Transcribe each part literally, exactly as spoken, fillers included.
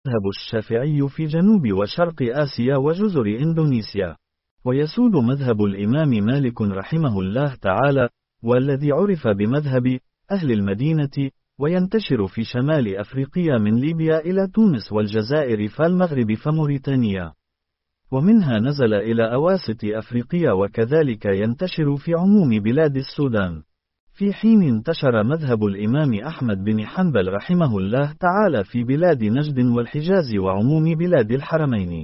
المذهب الشافعي في جنوب وشرق آسيا وجزر إندونيسيا. ويسود مذهب الإمام مالك رحمه الله تعالى، والذي عرف بمذهب أهل المدينة، وينتشر في شمال أفريقيا من ليبيا إلى تونس والجزائر فالمغرب فموريتانيا، ومنها نزل إلى أواسط أفريقيا وكذلك ينتشر في عموم بلاد السودان. في حين انتشر مذهب الإمام أحمد بن حنبل رحمه الله تعالى في بلاد نجد والحجاز وعموم بلاد الحرمين،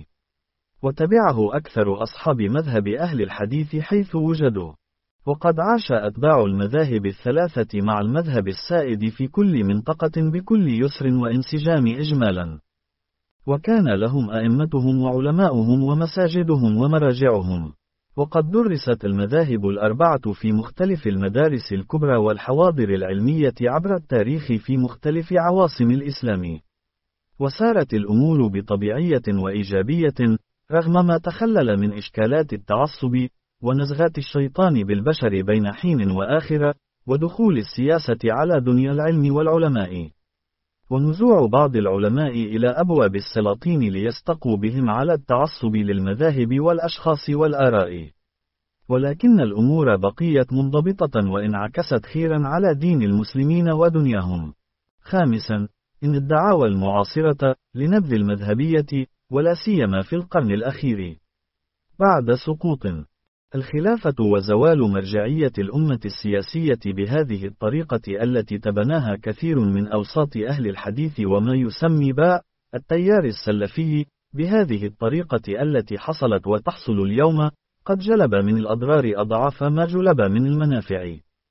وتبعه أكثر أصحاب مذهب أهل الحديث حيث وجدوا. وقد عاش أتباع المذاهب الثلاثة مع المذهب السائد في كل منطقة بكل يسر وانسجام إجمالا، وكان لهم أئمتهم وعلماؤهم ومساجدهم ومراجعهم. وقد درست المذاهب الأربعة في مختلف المدارس الكبرى والحواضر العلمية عبر التاريخ في مختلف عواصم الإسلام، وسارت الأمور بطبيعية وإيجابية رغم ما تخلل من إشكالات التعصب ونزغات الشيطان بالبشر بين حين وآخر، ودخول السياسة على دنيا العلم والعلماء، ونزوع بعض العلماء إلى أبواب السلاطين ليستقوا بهم على التعصب للمذاهب والأشخاص والآراء. ولكن الأمور بقيت منضبطة وانعكست خيرا على دين المسلمين ودنياهم. خامسا، إن الدعاوى المعاصرة لنبذ المذهبية، ولا سيما في القرن الأخير بعد سقوط الخلافة وزوال مرجعية الأمة السياسية بهذه الطريقة التي تبناها كثير من أوساط أهل الحديث وما يسمى باء التيار السلفي، بهذه الطريقة التي حصلت وتحصل اليوم، قد جلب من الأضرار أضعاف ما جلب من المنافع.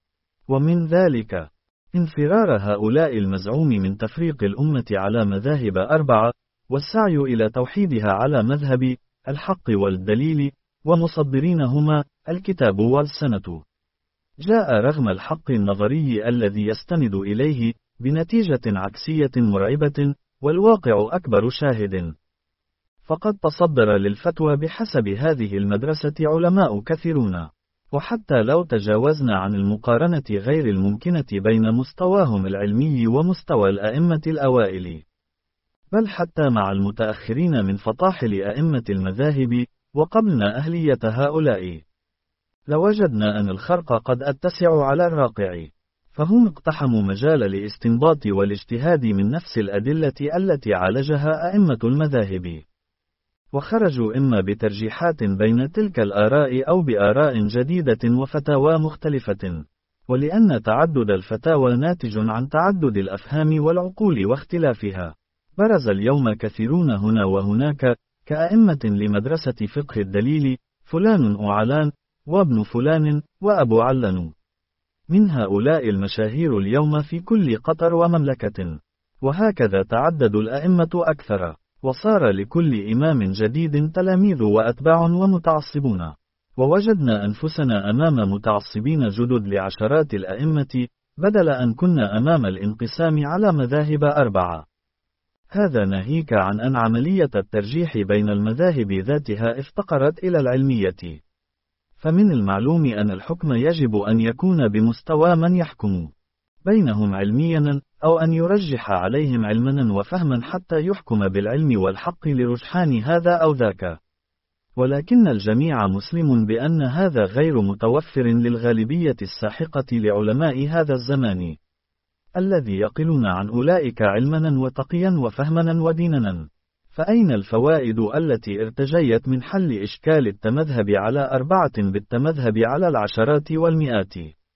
ومن ذلك انفرار هؤلاء المزعوم من تفريق الأمة على مذاهب أربعة، والسعي إلى توحيدها على مذهب الحق والدليل، ومصدرينهما الكتاب والسنة، جاء رغم الحق النظري الذي يستند إليه بنتيجة عكسية مرعبة، والواقع أكبر شاهد. فقد تصدر للفتوى بحسب هذه المدرسة علماء كثيرون، وحتى لو تجاوزنا عن المقارنة غير الممكنة بين مستواهم العلمي ومستوى الأئمة الأوائل، بل حتى مع المتأخرين من فطاحل أئمة المذاهب وقبلنا أهلية هؤلاء، لوجدنا أن الخرق قد أتسع على الراقع، فهم اقتحموا مجال الاستنباط والاجتهاد من نفس الأدلة التي عالجها أئمة المذاهب، وخرجوا إما بترجيحات بين تلك الآراء أو بآراء جديدة وفتاوى مختلفة. ولأن تعدد الفتاوى ناتج عن تعدد الأفهام والعقول واختلافها، برز اليوم كثيرون هنا وهناك كأئمة لمدرسة فقه الدليل، فلان أعلان، وابن فلان، وأبو علن. من هؤلاء المشاهير اليوم في كل قطر ومملكة، وهكذا تعدد الأئمة أكثر، وصار لكل إمام جديد تلاميذ وأتباع ومتعصبون، ووجدنا أنفسنا أمام متعصبين جدد لعشرات الأئمة، بدل أن كنا أمام الانقسام على مذاهب أربعة. هذا ناهيك عن أن عملية الترجيح بين المذاهب ذاتها افتقرت إلى العلمية، فمن المعلوم أن الحكم يجب أن يكون بمستوى من يحكم بينهم علميا، أو أن يرجح عليهم علما وفهما حتى يحكم بالعلم والحق لرجحان هذا أو ذاك. ولكن الجميع مسلم بأن هذا غير متوفر للغالبية الساحقة لعلماء هذا الزمان، الذي يقلون عن أولئك علما وتقيا وفهما وديننا. فأين الفوائد التي ارتجيت من حل إشكال التمذهب على أربعة بالتمذهب على العشرات والمئات؟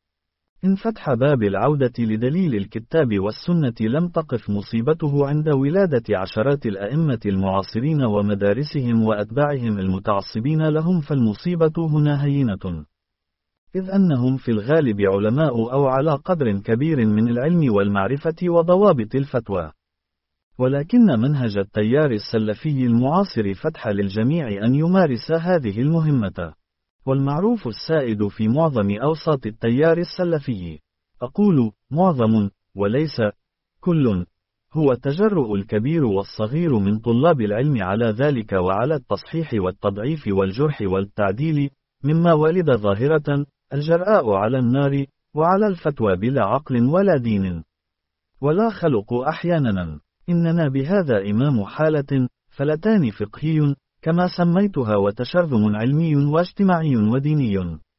إن فتح باب العودة لدليل الكتاب والسنة لم تقف مصيبته عند ولادة عشرات الأئمة المعاصرين ومدارسهم وأتباعهم المتعصبين لهم، فالمصيبة هنا هينة، إذ أنهم في الغالب علماء أو على قدر كبير من العلم والمعرفة وضوابط الفتوى. ولكن منهج التيار السلفي المعاصر فتح للجميع أن يمارس هذه المهمة، والمعروف السائد في معظم أوساط التيار السلفي، أقول معظم وليس كل، هو التجرؤ الكبير والصغير من طلاب العلم على ذلك، وعلى التصحيح والتضعيف والجرح والتعديل، مما ولد ظاهرة الجرآء على النار، وعلى الفتوى بلا عقل ولا دين ولا خلق أحيانا. إننا بهذا إمام حالة، فلتان فقهي، كما سميتها، وتشرذم علمي واجتماعي وديني.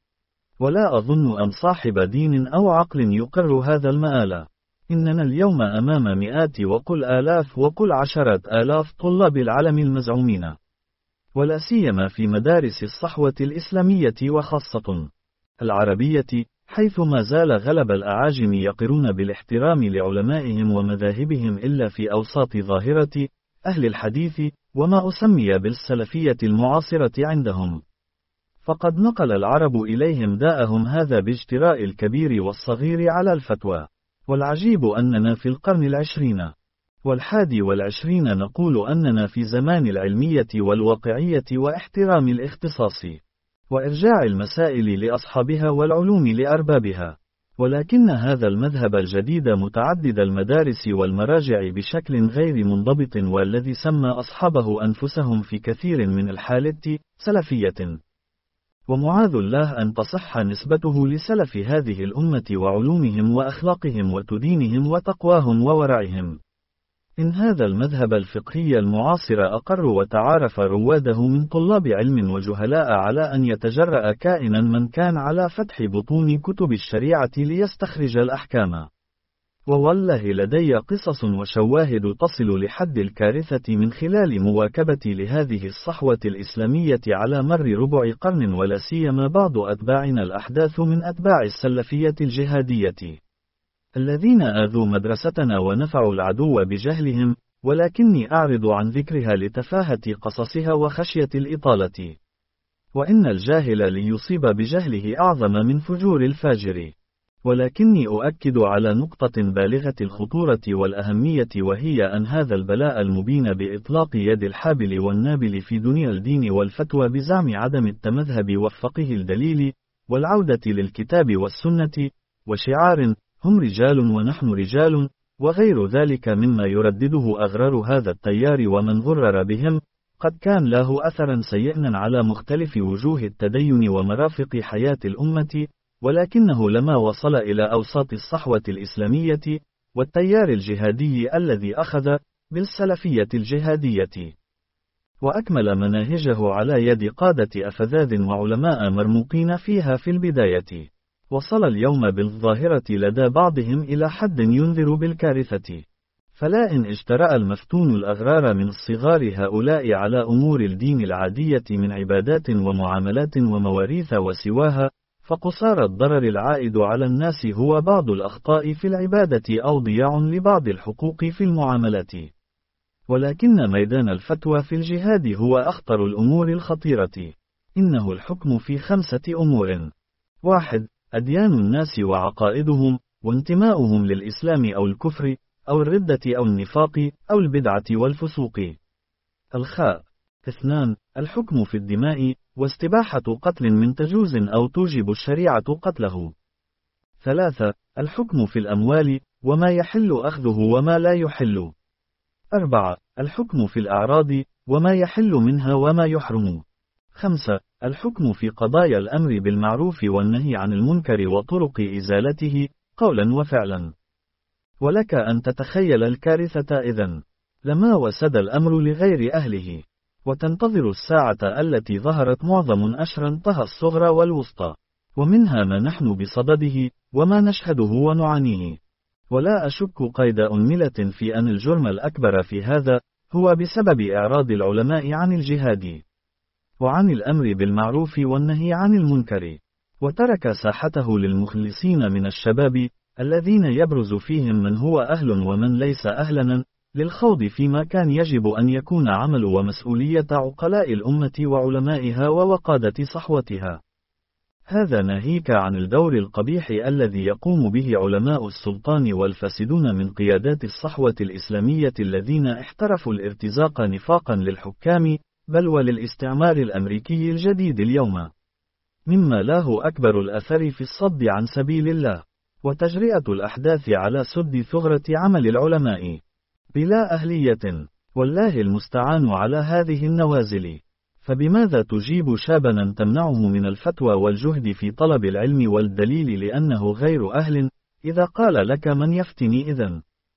ولا أظن أن صاحب دين أو عقل يقر هذا المآل. إننا اليوم أمام مئات وقل آلاف وقل عشرات آلاف طلاب العلم المزعومين، ولا سيما في مدارس الصحوة الإسلامية وخاصة العربية، حيث ما زال غلب الأعاجم يقرون بالاحترام لعلمائهم ومذاهبهم إلا في أوساط ظاهرة أهل الحديث وما أسمي بالسلفية المعاصرة عندهم. فقد نقل العرب إليهم داءهم هذا باجتراء الكبير والصغير على الفتوى. والعجيب أننا في القرن العشرين والحادي والعشرين نقول أننا في زمان العلمية والواقعية واحترام الاختصاص، وإرجاع المسائل لأصحابها والعلوم لأربابها. ولكن هذا المذهب الجديد متعدد المدارس والمراجع بشكل غير منضبط، والذي سمى أصحابه أنفسهم في كثير من الحالات سلفية، ومعاذ الله أن تصح نسبته لسلف هذه الأمة وعلومهم وأخلاقهم وتدينهم وتقواهم وورعهم. إن هذا المذهب الفقهي المعاصر أقر وتعارف رواده من طلاب علم وجهلاء على أن يتجرأ كائنا من كان على فتح بطون كتب الشريعة ليستخرج الأحكام. ووالله لدي قصص وشواهد تصل لحد الكارثة من خلال مواكبتي لهذه الصحوة الإسلامية على مر ربع قرن، ولا سيما بعض أتباعنا الأحداث من أتباع السلفية الجهادية، الذين آذوا مدرستنا ونفعوا العدو بجهلهم، ولكني أعرض عن ذكرها لتفاهة قصصها وخشية الإطالة. وإن الجاهل ليصيب بجهله أعظم من فجور الفاجر. ولكني أؤكد على نقطة بالغة الخطورة والأهمية، وهي أن هذا البلاء المبين بإطلاق يد الحابل والنابل في دنيا الدين والفتوى بزعم عدم التمذهب والفقه الدليل والعودة للكتاب والسنة وشعار هم رجال ونحن رجال وغير ذلك مما يردده أغرار هذا التيار ومن غرر بهم، قد كان له أثرا سيئا على مختلف وجوه التدين ومرافق حياة الأمة، ولكنه لما وصل إلى أوساط الصحوة الإسلامية والتيار الجهادي الذي أخذ بالسلفية الجهادية وأكمل مناهجه على يد قادة أفذاذ وعلماء مرموقين فيها في البداية، وصل اليوم بالظاهرة لدى بعضهم إلى حد ينذر بالكارثة. فلا إن اجترأ المفتون الأغرار من الصغار هؤلاء على أمور الدين العادية من عبادات ومعاملات ومواريث وسواها، فقصار الضرر العائد على الناس هو بعض الأخطاء في العبادة أو ضياع لبعض الحقوق في المعاملات. ولكن ميدان الفتوى في الجهاد هو أخطر الأمور الخطيرة. إنه الحكم في خمسة أمور: واحد، أديان الناس وعقائدهم، وانتماؤهم للإسلام أو الكفر أو الردة أو النفاق أو البدعة والفسوق. الخاء. اثنان، الحكم في الدماء، واستباحة قتل من تجوز أو توجب الشريعة قتله. ثلاثة، الحكم في الأموال، وما يحل أخذه وما لا يحل. أربعة، الحكم في الأعراض، وما يحل منها وما يحرم. خمسة، الحكم في قضايا الأمر بالمعروف والنهي عن المنكر وطرق إزالته قولا وفعلا. ولك أن تتخيل الكارثة إذن. لما وسد الأمر لغير أهله، وتنتظر الساعة التي ظهرت معظم أشرنطها الصغرى والوسطى، ومنها ما نحن بصدده وما نشهده ونعانيه. ولا أشك قيد أنملة في أن الجرم الأكبر في هذا هو بسبب إعراض العلماء عن الجهاد وعن الأمر بالمعروف والنهي عن المنكر، وترك ساحته للمخلصين من الشباب الذين يبرز فيهم من هو أهل ومن ليس أهلا للخوض فيما كان يجب أن يكون عمل ومسؤولية عقلاء الأمة وعلمائها ووقادة صحوتها. هذا ناهيك عن الدور القبيح الذي يقوم به علماء السلطان والفاسدون من قيادات الصحوة الإسلامية الذين احترفوا الارتزاق نفاقا للحكام بل وللاستعمار الأمريكي الجديد اليوم، مما له أكبر الأثر في الصد عن سبيل الله وتجرئة الأحداث على سد ثغرة عمل العلماء بلا أهلية. والله المستعان على هذه النوازل. فبماذا تجيب شابا تمنعه من الفتوى والجهد في طلب العلم والدليل لأنه غير أهل، إذا قال لك من يفتني إذن؟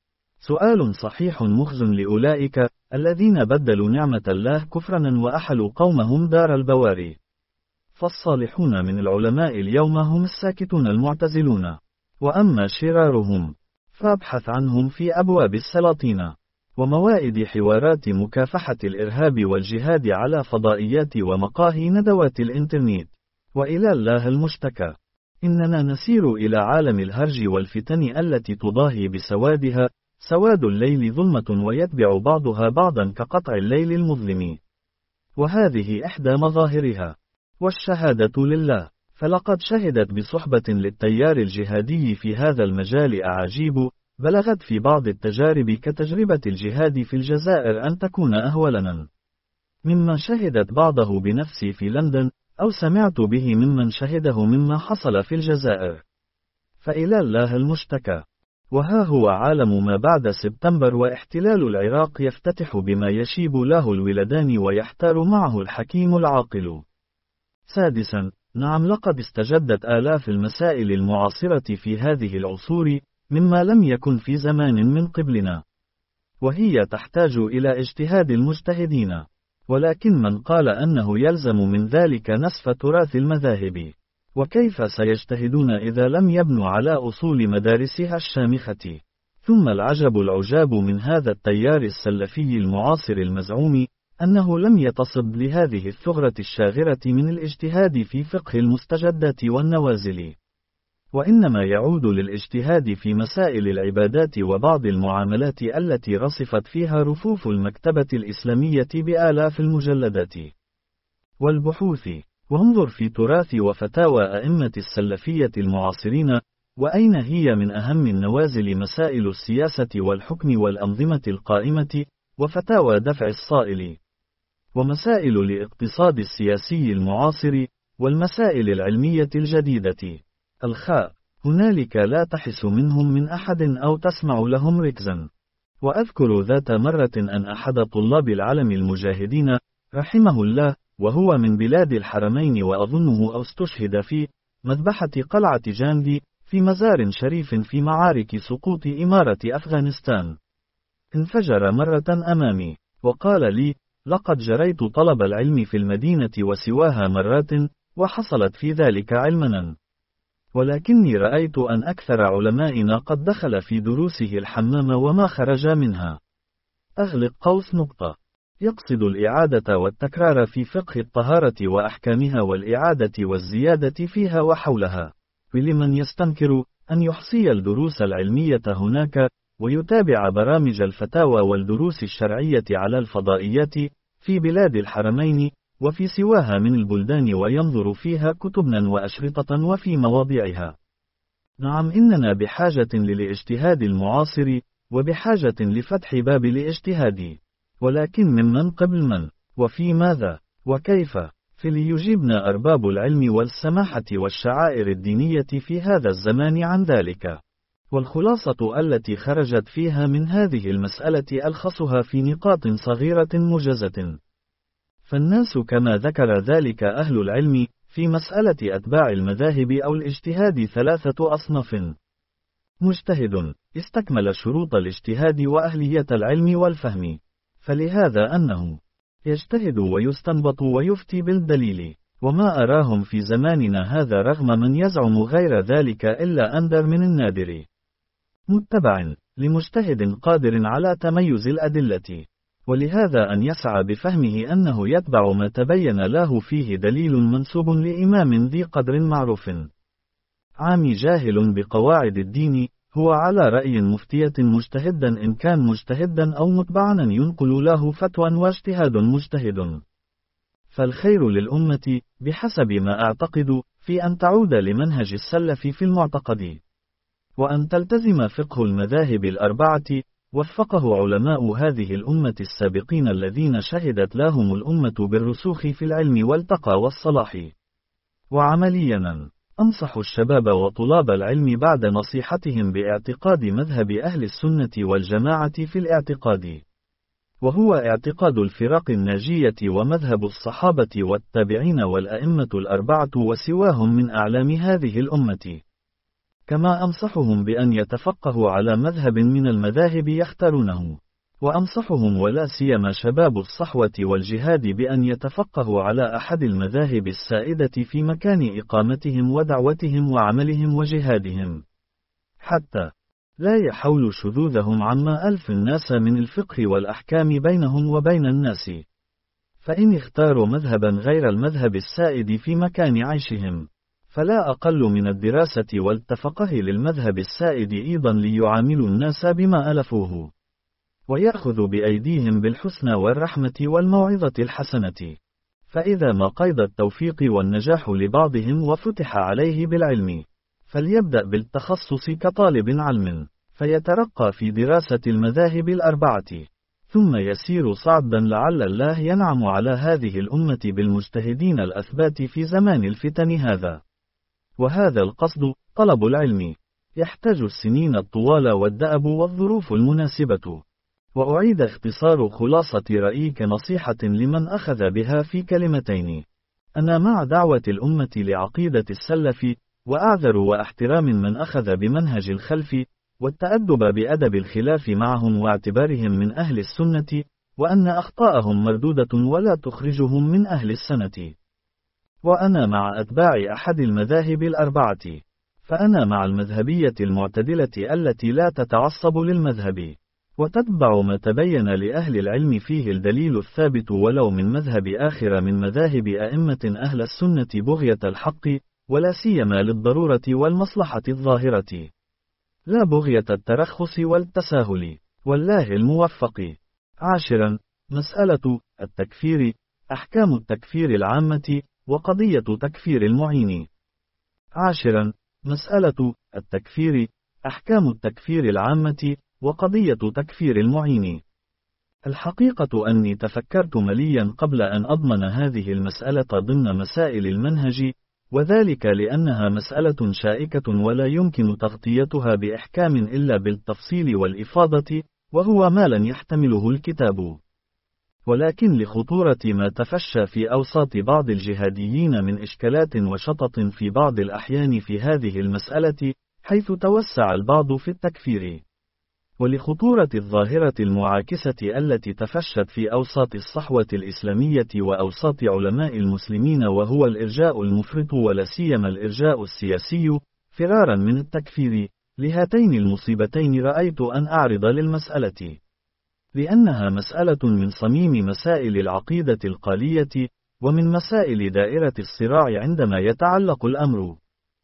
سؤال صحيح مخزن لأولئك الذين بدلوا نعمة الله كفرا وأحلوا قومهم دار البواري. فالصالحون من العلماء اليوم هم الساكتون المعتزلون، وأما شرارهم فابحث عنهم في أبواب السلاطين وموائد حوارات مكافحة الإرهاب والجهاد على فضائيات ومقاهي ندوات الإنترنت. وإلى الله المشتكى. إننا نسير إلى عالم الهرج والفتن التي تضاهي بسوادها، سواد الليل ظلمة ويتبع بعضها بعضا كقطع الليل المظلم، وهذه إحدى مظاهرها. والشهادة لله، فلقد شهدت بصحبة للتيار الجهادي في هذا المجال أعاجيب بلغت في بعض التجارب كتجربة الجهاد في الجزائر أن تكون أهولنا مما شهدت بعضه بنفسي في لندن، أو سمعت به ممن شهده مما حصل في الجزائر. فإلى الله المشتكى. وها هو عالم ما بعد سبتمبر واحتلال العراق يفتتح بما يشيب له الولدان ويحتار معه الحكيم العاقل. سادسا، نعم لقد استجدت آلاف المسائل المعاصرة في هذه العصور مما لم يكن في زمان من قبلنا، وهي تحتاج إلى اجتهاد المجتهدين. ولكن من قال أنه يلزم من ذلك نسف تراث المذاهب؟ وكيف سيجتهدون إذا لم يبنوا على أصول مدارسها الشامخة؟ ثم العجب العجاب من هذا التيار السلفي المعاصر المزعوم أنه لم يتصب لهذه الثغرة الشاغرة من الاجتهاد في فقه المستجدات والنوازل، وإنما يعود للاجتهاد في مسائل العبادات وبعض المعاملات التي رصفت فيها رفوف المكتبة الإسلامية بآلاف المجلدات والبحوث. وانظر في تراث وفتاوى أئمة السلفية المعاصرين، وأين هي من أهم النوازل مسائل السياسة والحكم والأنظمة القائمة، وفتاوى دفع الصائل، ومسائل الاقتصاد السياسي المعاصر، والمسائل العلمية الجديدة. الخاء هنالك لا تحس منهم من أحد أو تسمع لهم ركزا. وأذكر ذات مرة أن أحد طلاب العلم المجاهدين رحمه الله، وهو من بلاد الحرمين وأظنه استشهد في مذبحة قلعة جاندي في مزار شريف في معارك سقوط إمارة أفغانستان، انفجر مرة أمامي وقال لي: لقد جريت طلب العلم في المدينة وسواها مرات، وحصلت في ذلك علمنا، ولكني رأيت أن أكثر علمائنا قد دخل في دروسه الحمام وما خرج منها. أغلق قوس نقطة. يقصد الإعادة والتكرار في فقه الطهارة وأحكامها والإعادة والزيادة فيها وحولها، ولمن يستنكر أن يحصي الدروس العلمية هناك، ويتابع برامج الفتاوى والدروس الشرعية على الفضائيات في بلاد الحرمين وفي سواها من البلدان، وينظر فيها كتبا وأشرطة وفي مواضعها. نعم، إننا بحاجة للاجتهاد المعاصر، وبحاجة لفتح باب الاجتهاد، ولكن ممن قبل من، وفي ماذا، وكيف؟ فليجيبنا أرباب العلم والسماحة والشعائر الدينية في هذا الزمان عن ذلك. والخلاصة التي خرجت فيها من هذه المسألة ألخصها في نقاط صغيرة موجزة. فالناس كما ذكر ذلك أهل العلم في مسألة أتباع المذاهب أو الاجتهاد ثلاثة أصناف: مجتهد استكمل شروط الاجتهاد وأهلية العلم والفهم، فلهذا أنه يجتهد ويستنبط ويفتي بالدليل، وما أراهم في زماننا هذا رغم من يزعم غير ذلك إلا أندر من النادر. متبع لمجتهد قادر على تميز الأدلة، ولهذا أن يسعى بفهمه أنه يتبع ما تبين له فيه دليل منسوب لإمام ذي قدر معروف. عامي جاهل بقواعد الدين، هو على رأي مفتية مجتهدا إن كان مجتهدا، أو متبعا ينقل له فتوى واجتهاد مجتهد. فالخير للأمة بحسب ما أعتقد في أن تعود لمنهج السلف في المعتقد، وأن تلتزم فقه المذاهب الأربعة وفقه علماء هذه الأمة السابقين الذين شهدت لهم الأمة بالرسوخ في العلم والتقى والصلاح. وعمليا أنصح الشباب وطلاب العلم بعد نصيحتهم باعتقاد مذهب أهل السنة والجماعة في الاعتقاد، وهو اعتقاد الفرق الناجية ومذهب الصحابة والتابعين والأئمة الأربعة وسواهم من أعلام هذه الأمة. كما أنصحهم بأن يتفقهوا على مذهب من المذاهب يختارونه. وأنصحهم ولا سيما شباب الصحوة والجهاد بأن يتفقهوا على أحد المذاهب السائدة في مكان إقامتهم ودعوتهم وعملهم وجهادهم، حتى لا يحول شذوذهم عما ألف الناس من الفقه والأحكام بينهم وبين الناس. فإن اختاروا مذهبا غير المذهب السائد في مكان عيشهم، فلا أقل من الدراسة والتفقه للمذهب السائد أيضا ليعاملوا الناس بما ألفوه، ويأخذ بأيديهم بالحسنى والرحمة والموعظة الحسنة. فإذا ما قيد التوفيق والنجاح لبعضهم وفتح عليه بالعلم، فليبدأ بالتخصص كطالب علم، فيترقى في دراسة المذاهب الأربعة، ثم يسير صعدا لعل الله ينعم على هذه الأمة بالمجتهدين الأثبات في زمان الفتن هذا. وهذا القصد طلب العلم يحتاج السنين الطوال والدأب والظروف المناسبة. وأعيد اختصار خلاصة رأيي كنصيحة لمن أخذ بها في كلمتين: أنا مع دعوة الأمة لعقيدة السلف، وأعذر واحترام من أخذ بمنهج الخلف، والتأدب بأدب الخلاف معهم واعتبارهم من أهل السنة، وأن أخطاءهم مردودة ولا تخرجهم من أهل السنة. وأنا مع أتباع أحد المذاهب الأربعة، فأنا مع المذهبية المعتدلة التي لا تتعصب للمذهب، وتتبع ما تبين لأهل العلم فيه الدليل الثابت ولو من مذهب آخر من مذاهب أئمة أهل السنة بغية الحق، ولا سيما للضرورة والمصلحة الظاهرة، لا بغية الترخص والتساهل. والله الموفق. عاشرا، مسألة التكفير، أحكام التكفير العامة، وقضية تكفير المعين. عاشرا، مسألة التكفير، أحكام التكفير العامة، وقضية تكفير المعين. الحقيقة أني تفكرت مليا قبل أن أضمن هذه المسألة ضمن مسائل المنهج، وذلك لأنها مسألة شائكة ولا يمكن تغطيتها بإحكام إلا بالتفصيل والإفاضة، وهو ما لن يحتمله الكتاب. ولكن لخطورة ما تفشى في أوساط بعض الجهاديين من إشكالات وشطط في بعض الأحيان في هذه المسألة، حيث توسع البعض في التكفير، ولخطورة الظاهرة المعاكسة التي تفشت في أوساط الصحوة الإسلامية وأوساط علماء المسلمين، وهو الإرجاء المفرط ولا سيما الإرجاء السياسي، فرارا من التكفير. لهاتين المصيبتين رأيت أن أعرض للمسألة، لأنها مسألة من صميم مسائل العقيدة القالية، ومن مسائل دائرة الصراع عندما يتعلق الأمر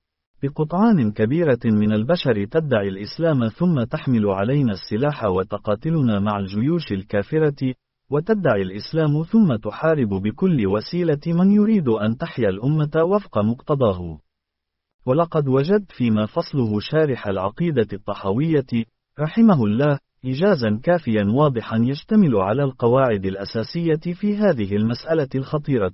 بقطعان كبيرة من البشر تدعي الإسلام ثم تحمل علينا السلاح وتقاتلنا مع الجيوش الكافرة، وتدعي الإسلام ثم تحارب بكل وسيلة من يريد أن تحيا الأمة وفق مقتضاه. ولقد وجدت فيما فصله شارح العقيدة الطحاوية رحمه الله إيجازا كافيا واضحا يشتمل على القواعد الأساسية في هذه المسألة الخطيرة.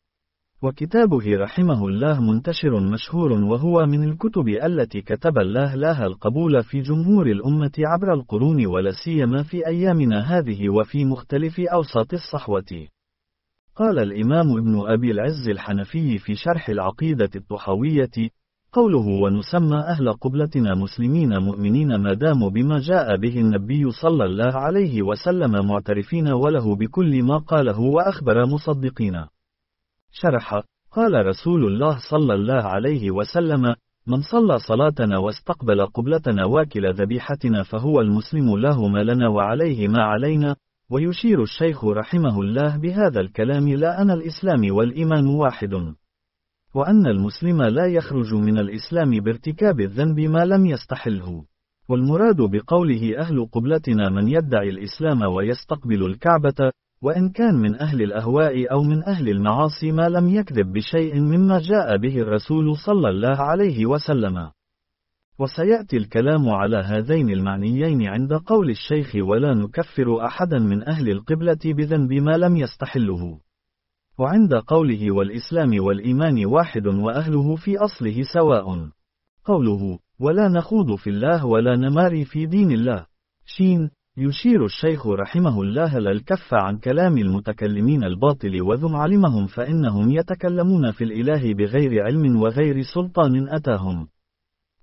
وكتابه رحمه الله منتشر مشهور، وهو من الكتب التي كتب الله لها القبول في جمهور الأمة عبر القرون، ولا سيما في أيامنا هذه وفي مختلف أوساط الصحوة. قال الإمام ابن أبي العز الحنفي في شرح العقيدة الطحاوية: قوله ونسمى أهل قبلتنا مسلمين مؤمنين ما داموا بما جاء به النبي صلى الله عليه وسلم معترفين وله بكل ما قاله وأخبر مصدقين. شرح: قال رسول الله صلى الله عليه وسلم: من صلى صلاتنا واستقبل قبلتنا واكل ذبيحتنا فهو المسلم له ما لنا وعليه ما علينا. ويشير الشيخ رحمه الله بهذا الكلام لا أن الإسلام والإيمان واحد، وأن المسلم لا يخرج من الإسلام بارتكاب الذنب ما لم يستحله. والمراد بقوله أهل قبلتنا من يدعي الإسلام ويستقبل الكعبة، وإن كان من أهل الأهواء أو من أهل المعاصي ما لم يكذب بشيء مما جاء به الرسول صلى الله عليه وسلم. وسيأتي الكلام على هذين المعنيين عند قول الشيخ: ولا نكفر أحدا من أهل القبلة بذنب ما لم يستحله. وعند قوله والإسلام والإيمان واحد وأهله في أصله سواء. قوله ولا نخوض في الله ولا نماري في دين الله شين، يشير الشيخ رحمه الله للكف عن كلام المتكلمين الباطل، وذم علمهم فإنهم يتكلمون في الإله بغير علم وغير سلطان أتاهم.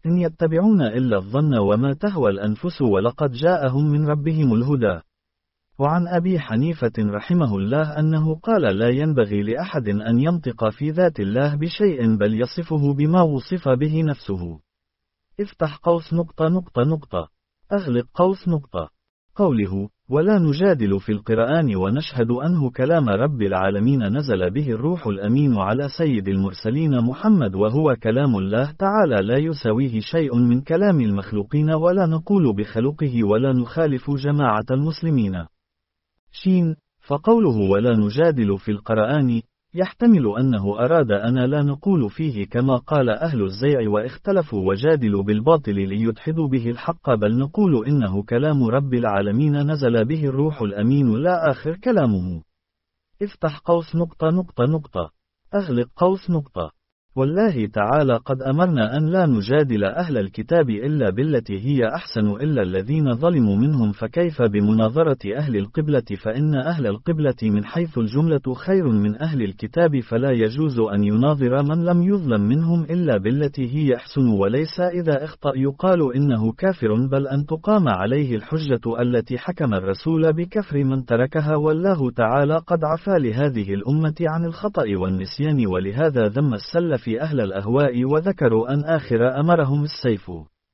إن يتبعون إلا الظن وما تهوى الأنفس ولقد جاءهم من ربهم الهدى. وعن أبي حنيفة رحمه الله أنه قال لا ينبغي لأحد أن ينطق في ذات الله بشيء بل يصفه بما وصف به نفسه. افتح قوس نقطة نقطة نقطة أغلق قوس نقطة. قوله ولا نجادل في القرآن ونشهد أنه كلام رب العالمين نزل به الروح الأمين على سيد المرسلين محمد وهو كلام الله تعالى لا يساويه شيء من كلام المخلوقين ولا نقول بخلقه ولا نخالف جماعة المسلمين. شين. فقوله ولا نجادل في القرآن يحتمل أنه أراد أن لا نقول فيه كما قال أهل الزيع واختلفوا وجادلوا بالباطل ليدحضوا به الحق بل نقول إنه كلام رب العالمين نزل به الروح الأمين لا آخر كلامه. افتح قوس نقطة نقطة نقطة أغلق قوس نقطة. والله تعالى قد أمرنا أن لا نجادل أهل الكتاب إلا بالتي هي أحسن إلا الذين ظلموا منهم فكيف بمناظرة أهل القبلة فإن أهل القبلة من حيث الجملة خير من أهل الكتاب فلا يجوز أن يناظر من لم يظلم منهم إلا بالتي هي أحسن وليس إذا اخطأ يقال إنه كافر بل أن تقام عليه الحجة التي حكم الرسول بكفر من تركها والله تعالى قد عفى لهذه الأمة عن الخطأ والنسيان ولهذا ذم السلف في أهل الأهواء وذكروا أن آخر أمرهم السيف.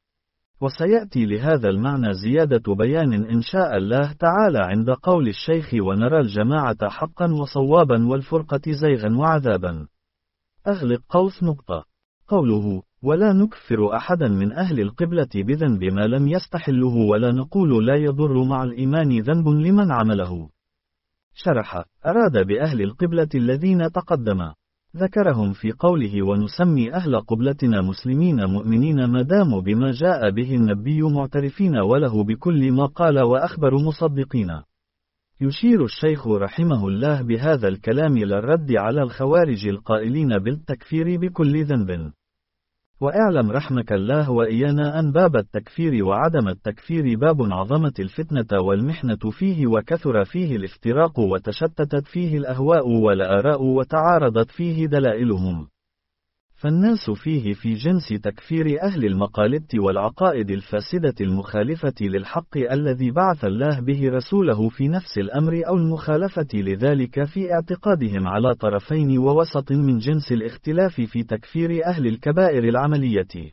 وسيأتي لهذا المعنى زيادة بيان إن شاء الله تعالى عند قول الشيخ ونرى الجماعة حقا وصوابا والفرقة زيغا وعذابا. أغلق قوس نقطة. قوله ولا نكفر أحدا من أهل القبلة بذنب ما لم يستحله ولا نقول لا يضر مع الإيمان ذنب لمن عمله. شرح. أراد بأهل القبلة الذين تقدم ذكرهم في قوله ونسمي أهل قبلتنا مسلمين مؤمنين ما داموا بما جاء به النبي معترفين وله بكل ما قال وأخبر مصدقين. يشير الشيخ رحمه الله بهذا الكلام للرد على الخوارج القائلين بالتكفير بكل ذنب. وإعلم رحمك الله وإيانا أن باب التكفير وعدم التكفير باب عظمت الفتنة والمحنة فيه وكثر فيه الافتراق وتشتتت فيه الأهواء والآراء وتعارضت فيه دلائلهم. فالناس فيه في جنس تكفير أهل المقالات والعقائد الفاسدة المخالفة للحق الذي بعث الله به رسوله في نفس الأمر أو المخالفة لذلك في اعتقادهم على طرفين ووسط من جنس الاختلاف في تكفير أهل الكبائر العملية.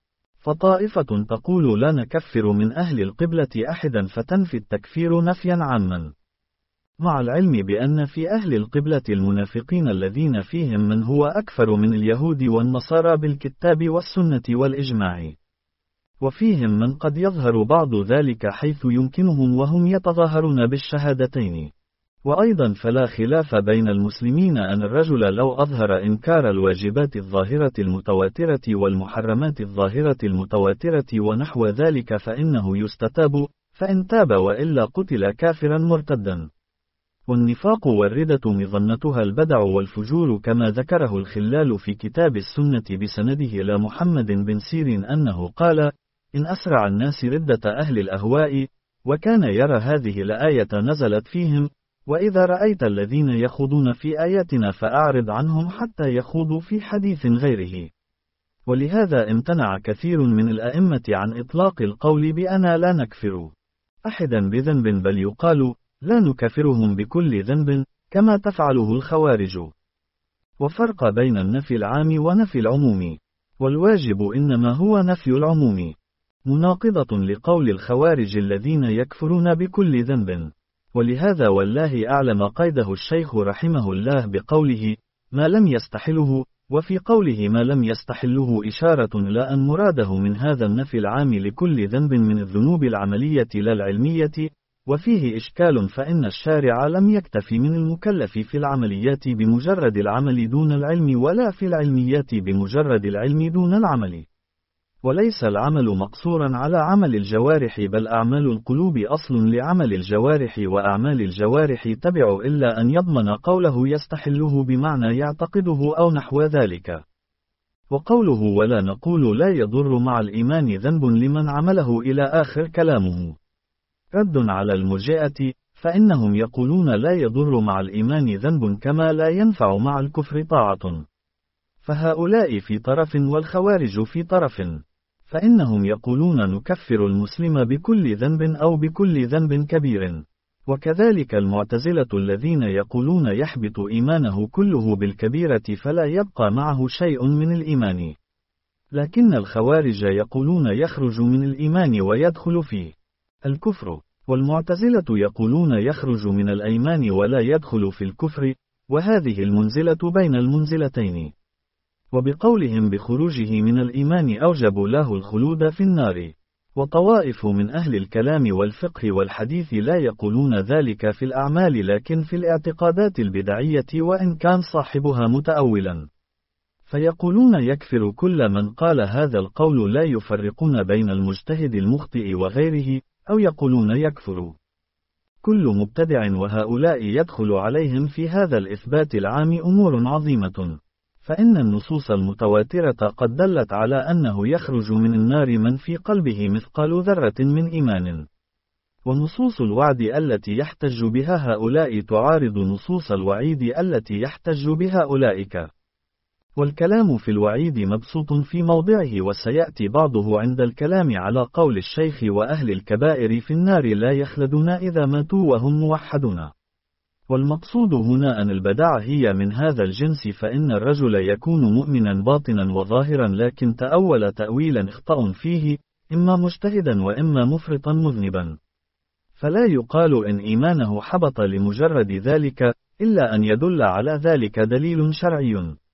فطائفة تقول لا نكفر من أهل القبلة أحدا فتنفي التكفير نفيا عاما. مع العلم بأن في أهل القبلة المنافقين الذين فيهم من هو أكثر من اليهود والنصارى بالكتاب والسنة والإجماع. وفيهم من قد يظهر بعض ذلك حيث يمكنهم وهم يتظاهرون بالشهادتين. وأيضا فلا خلاف بين المسلمين أن الرجل لو أظهر إنكار الواجبات الظاهرة المتواترة والمحرمات الظاهرة المتواترة ونحو ذلك فإنه يستتاب، فإن تاب وإلا قتل كافرا مرتدا. والنفاق والردة مظنتها البدع والفجور كما ذكره الخلال في كتاب السنة بسنده إلى محمد بن سير أنه قال: إن أسرع الناس ردة أهل الأهواء، وكان يرى هذه الآية نزلت فيهم: وإذا رأيت الذين يخوضون في آياتنا فأعرض عنهم حتى يخوضوا في حديث غيره. ولهذا امتنع كثير من الأئمة عن إطلاق القول بأنا لا نكفر أحدا بذنب بل يقال لا نكفرهم بكل ذنب كما تفعله الخوارج. وفرق بين النفي العام ونفي العموم، والواجب إنما هو نفي العموم، مناقضة لقول الخوارج الذين يكفرون بكل ذنب. ولهذا والله أعلم قيده الشيخ رحمه الله بقوله ما لم يستحله، وفي قوله ما لم يستحله إشارة لا أن مراده من هذا النفي العام لكل ذنب من الذنوب العملية لا العلمية، وفيه إشكال فإن الشارع لم يكتفي من المكلف في العمليات بمجرد العمل دون العلم ولا في العلميات بمجرد العلم دون العمل. وليس العمل مقصورا على عمل الجوارح بل أعمال القلوب أصل لعمل الجوارح وأعمال الجوارح تبع إلا أن يضمن قوله يستحله بمعنى يعتقده أو نحو ذلك. وقوله ولا نقول لا يضر مع الإيمان ذنب لمن عمله إلى آخر كلامه رد على المرجئة، فإنهم يقولون لا يضر مع الإيمان ذنب كما لا ينفع مع الكفر طاعة. فهؤلاء في طرف والخوارج في طرف. فإنهم يقولون نكفر المسلم بكل ذنب أو بكل ذنب كبير. وكذلك المعتزلة الذين يقولون يحبط إيمانه كله بالكبيرة فلا يبقى معه شيء من الإيمان. لكن الخوارج يقولون يخرج من الإيمان ويدخل فيه الكفر، والمعتزلة يقولون يخرج من الإيمان ولا يدخل في الكفر، وهذه المنزلة بين المنزلتين. وبقولهم بخروجه من الإيمان أوجبوا له الخلود في النار. وطوائف من أهل الكلام والفقه والحديث لا يقولون ذلك في الأعمال لكن في الاعتقادات البدعية وإن كان صاحبها متأولا، فيقولون يكفر كل من قال هذا القول، لا يفرقون بين المجتهد المخطئ وغيره، أو يقولون يكفر كل مبتدع، وهؤلاء يدخل عليهم في هذا الإثبات العام أمور عظيمة. فإن النصوص المتواترة قد دلت على أنه يخرج من النار من في قلبه مثقال ذرة من إيمان. ونصوص الوعد التي يحتج بها هؤلاء تعارض نصوص الوعيد التي يحتج بها أولئك. والكلام في الوعيد مبسوط في موضعه، وسيأتي بعضه عند الكلام على قول الشيخ وأهل الكبائر في النار لا يخلدون إذا ماتوا وهم موحدون. والمقصود هنا أن البدع هي من هذا الجنس، فإن الرجل يكون مؤمنا باطنا وظاهرا لكن تأول تأويلا اخطأ فيه، إما مجتهدا وإما مفرطا مذنبا، فلا يقال إن إيمانه حبط لمجرد ذلك، إلا أن يدل على ذلك دليل شرعي.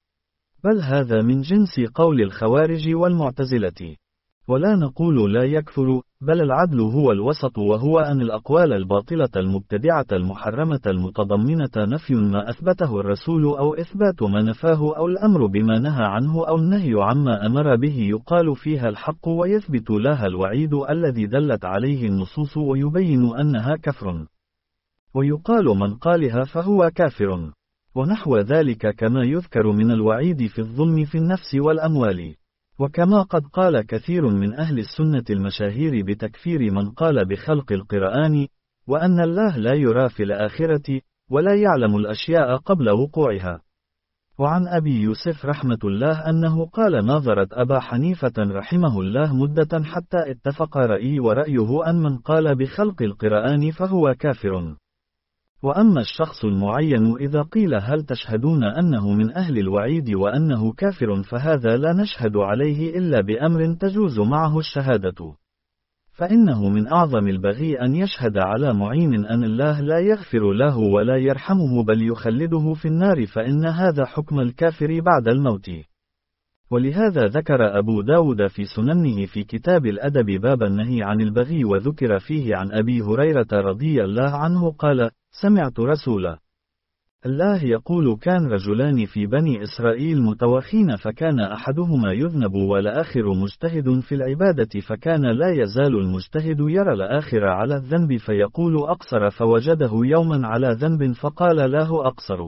بل هذا من جنس قول الخوارج والمعتزلة. ولا نقول لا يكفر، بل العدل هو الوسط، وهو أن الأقوال الباطلة المبتدعة المحرمة المتضمنة نفي ما أثبته الرسول أو إثبات ما نفاه أو الأمر بما نهى عنه أو النهي عما أمر به يقال فيها الحق ويثبت لها الوعيد الذي دلت عليه النصوص ويبين أنها كفر، ويقال من قالها فهو كافر، ونحو ذلك كما يذكر من الوعيد في الظلم في النفس والأموال. وكما قد قال كثير من أهل السنة المشاهير بتكفير من قال بخلق القرآن، وأن الله لا يرى في الآخرة، ولا يعلم الأشياء قبل وقوعها. وعن أبي يوسف رحمة الله أنه قال ناظرت أبا حنيفة رحمه الله مدة حتى اتفق رأيي ورأيه أن من قال بخلق القرآن فهو كافر. وأما الشخص المعين إذا قيل هل تشهدون أنه من أهل الوعيد وأنه كافر، فهذا لا نشهد عليه إلا بأمر تجوز معه الشهادة. فإنه من أعظم البغي أن يشهد على معين أن الله لا يغفر له ولا يرحمه بل يخلده في النار، فإن هذا حكم الكافر بعد الموت. ولهذا ذكر أبو داود في سننه في كتاب الأدب باب النهي عن البغي، وذكر فيه عن أبي هريرة رضي الله عنه قال: سمعت رسول الله يقول: كان رجلان في بني إسرائيل متواخين، فكان أحدهما يذنب والآخر مجتهد في العبادة، فكان لا يزال المجتهد يرى الآخر على الذنب فيقول أقصر، فوجده يوما على ذنب فقال له أقصر،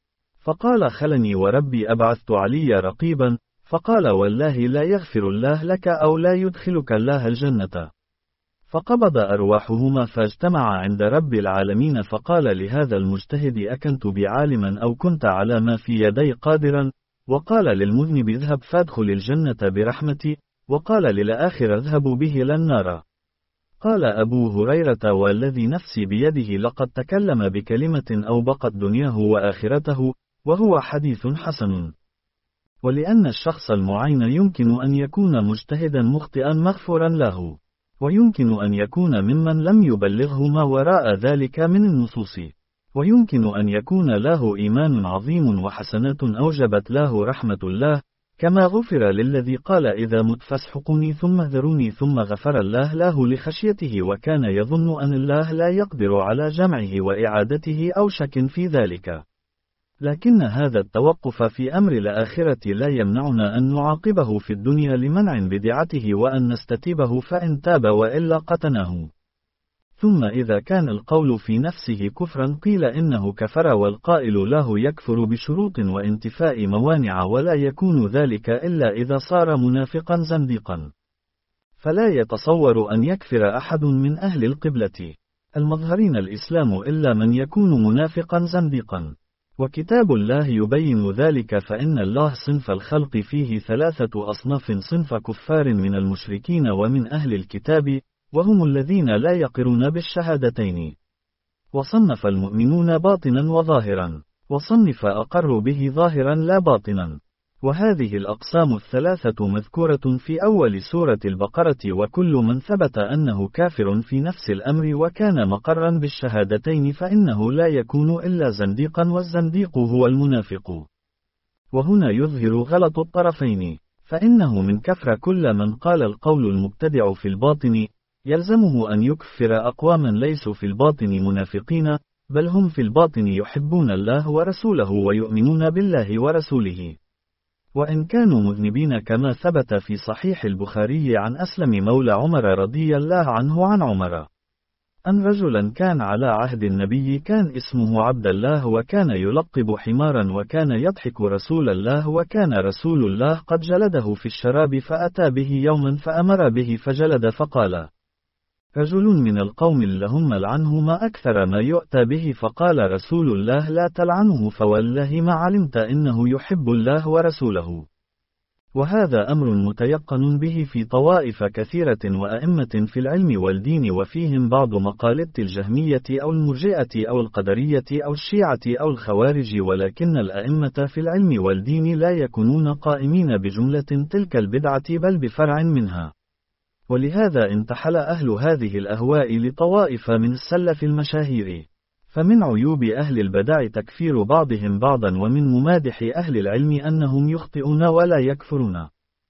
فقال خلني وربي أبعثت علي رقيبا، فقال والله لا يغفر الله لك أو لا يدخلك الله الجنة. فقبض أرواحهما فاجتمع عند رب العالمين، فقال لهذا المجتهد: أكنت بعالما أو كنت على ما في يدي قادرا؟ وقال للمذنب: اذهب فادخل الجنة برحمتي، وقال للآخر: اذهب به للنار. قال أبو هريرة: والذي نفسي بيده لقد تكلم بكلمة أوبقت دنياه وآخرته، وهو حديث حسن. ولأن الشخص المعين يمكن أن يكون مجتهدا مخطئا مغفورا له، ويمكن أن يكون ممن لم يبلغه ما وراء ذلك من النصوص، ويمكن أن يكون له إيمان عظيم وحسنات أوجبت له رحمة الله، كما غفر للذي قال: إذا مت فاسحقوني ثم ذروني، ثم غفر الله له لخشيته، وكان يظن أن الله لا يقدر على جمعه وإعادته أو شك في ذلك. لكن هذا التوقف في أمر الآخرة لا يمنعنا أن نعاقبه في الدنيا لمنع بدعته وأن نستتيبه فإن تاب، وإلا قتناه. ثم إذا كان القول في نفسه كفرا قيل إنه كفر، والقائل له يكفر بشروط وانتفاء موانع، ولا يكون ذلك إلا إذا صار منافقا زنديقا. فلا يتصور أن يكفر أحد من أهل القبلة المظهرين الإسلام إلا من يكون منافقا زنديقا. وكتاب الله يبين ذلك، فإن الله صنف الخلق فيه ثلاثة أصناف: صنف كفار من المشركين ومن أهل الكتاب، وهم الذين لا يقرون بالشهادتين، وصنف المؤمنون باطنا وظاهرا، وصنف أقر به ظاهرا لا باطنا. وهذه الأقسام الثلاثة مذكورة في أول سورة البقرة. وكل من ثبت أنه كافر في نفس الأمر وكان مقرا بالشهادتين فإنه لا يكون إلا زنديقا، والزنديق هو المنافق. وهنا يظهر غلط الطرفين، فإنه من كفر كل من قال القول المبتدع في الباطن يلزمه أن يكفر أقواما ليسوا في الباطن منافقين، بل هم في الباطن يحبون الله ورسوله ويؤمنون بالله ورسوله، وإن كانوا مذنبين، كما ثبت في صحيح البخاري عن أسلم مولى عمر رضي الله عنه عن عمر أن رجلا كان على عهد النبي كان اسمه عبد الله، وكان يلقب حمارا، وكان يضحك رسول الله، وكان رسول الله قد جلده في الشراب، فأتى به يوما فأمر به فجلد، فقال رجل من القوم اللهم لعنه ما أكثر ما يؤتى به، فقال رسول الله لا تلعنه، فوالله ما علمت إنه يحب الله ورسوله. وهذا أمر متيقن به في طوائف كثيرة وأئمة في العلم والدين، وفيهم بعض مقالة الجهمية أو المرجئة أو القدرية أو الشيعة أو الخوارج، ولكن الأئمة في العلم والدين لا يكونون قائمين بجملة تلك البدعة بل بفرع منها. ولهذا انتحل أهل هذه الأهواء لطوائف من السلف المشاهير. فمن عيوب أهل البدع تكفير بعضهم بعضا، ومن ممادح أهل العلم أنهم يخطئون ولا يكفرون.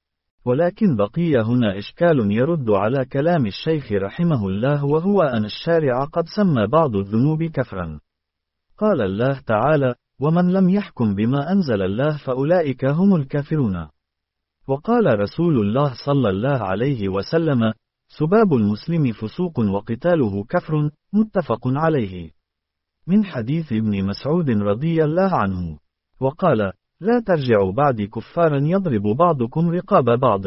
ولكن بقي هنا إشكال يرد على كلام الشيخ رحمه الله، وهو أن الشارع قد سمى بعض الذنوب كفرا. قال الله تعالى: ومن لم يحكم بما أنزل الله فأولئك هم الكافرون. وقال رسول الله صلى الله عليه وسلم: سباب المسلم فسوق وقتاله كفر، متفق عليه، من حديث ابن مسعود رضي الله عنه. وقال: لا ترجعوا بعد كفارا يضرب بعضكم رقاب بعض.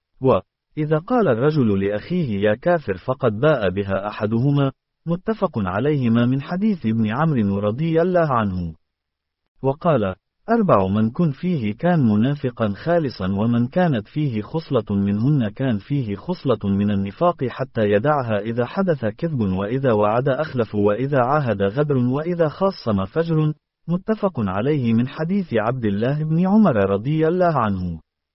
وإذا قال الرجل لأخيه يا كافر فقد باء بها أحدهما، متفق عليهما، من حديث ابن عمرو رضي الله عنه. وقال: أربع من كن فيه كان منافقا خالصا، ومن كانت فيه خصلة منهن كان فيه خصلة من النفاق حتى يدعها: إذا حدث كذب، وإذا وعد أخلف، وإذا عاهد غدر، وإذا خاصم فجر، متفق عليه، من حديث عبد الله بن عمر رضي الله عنه.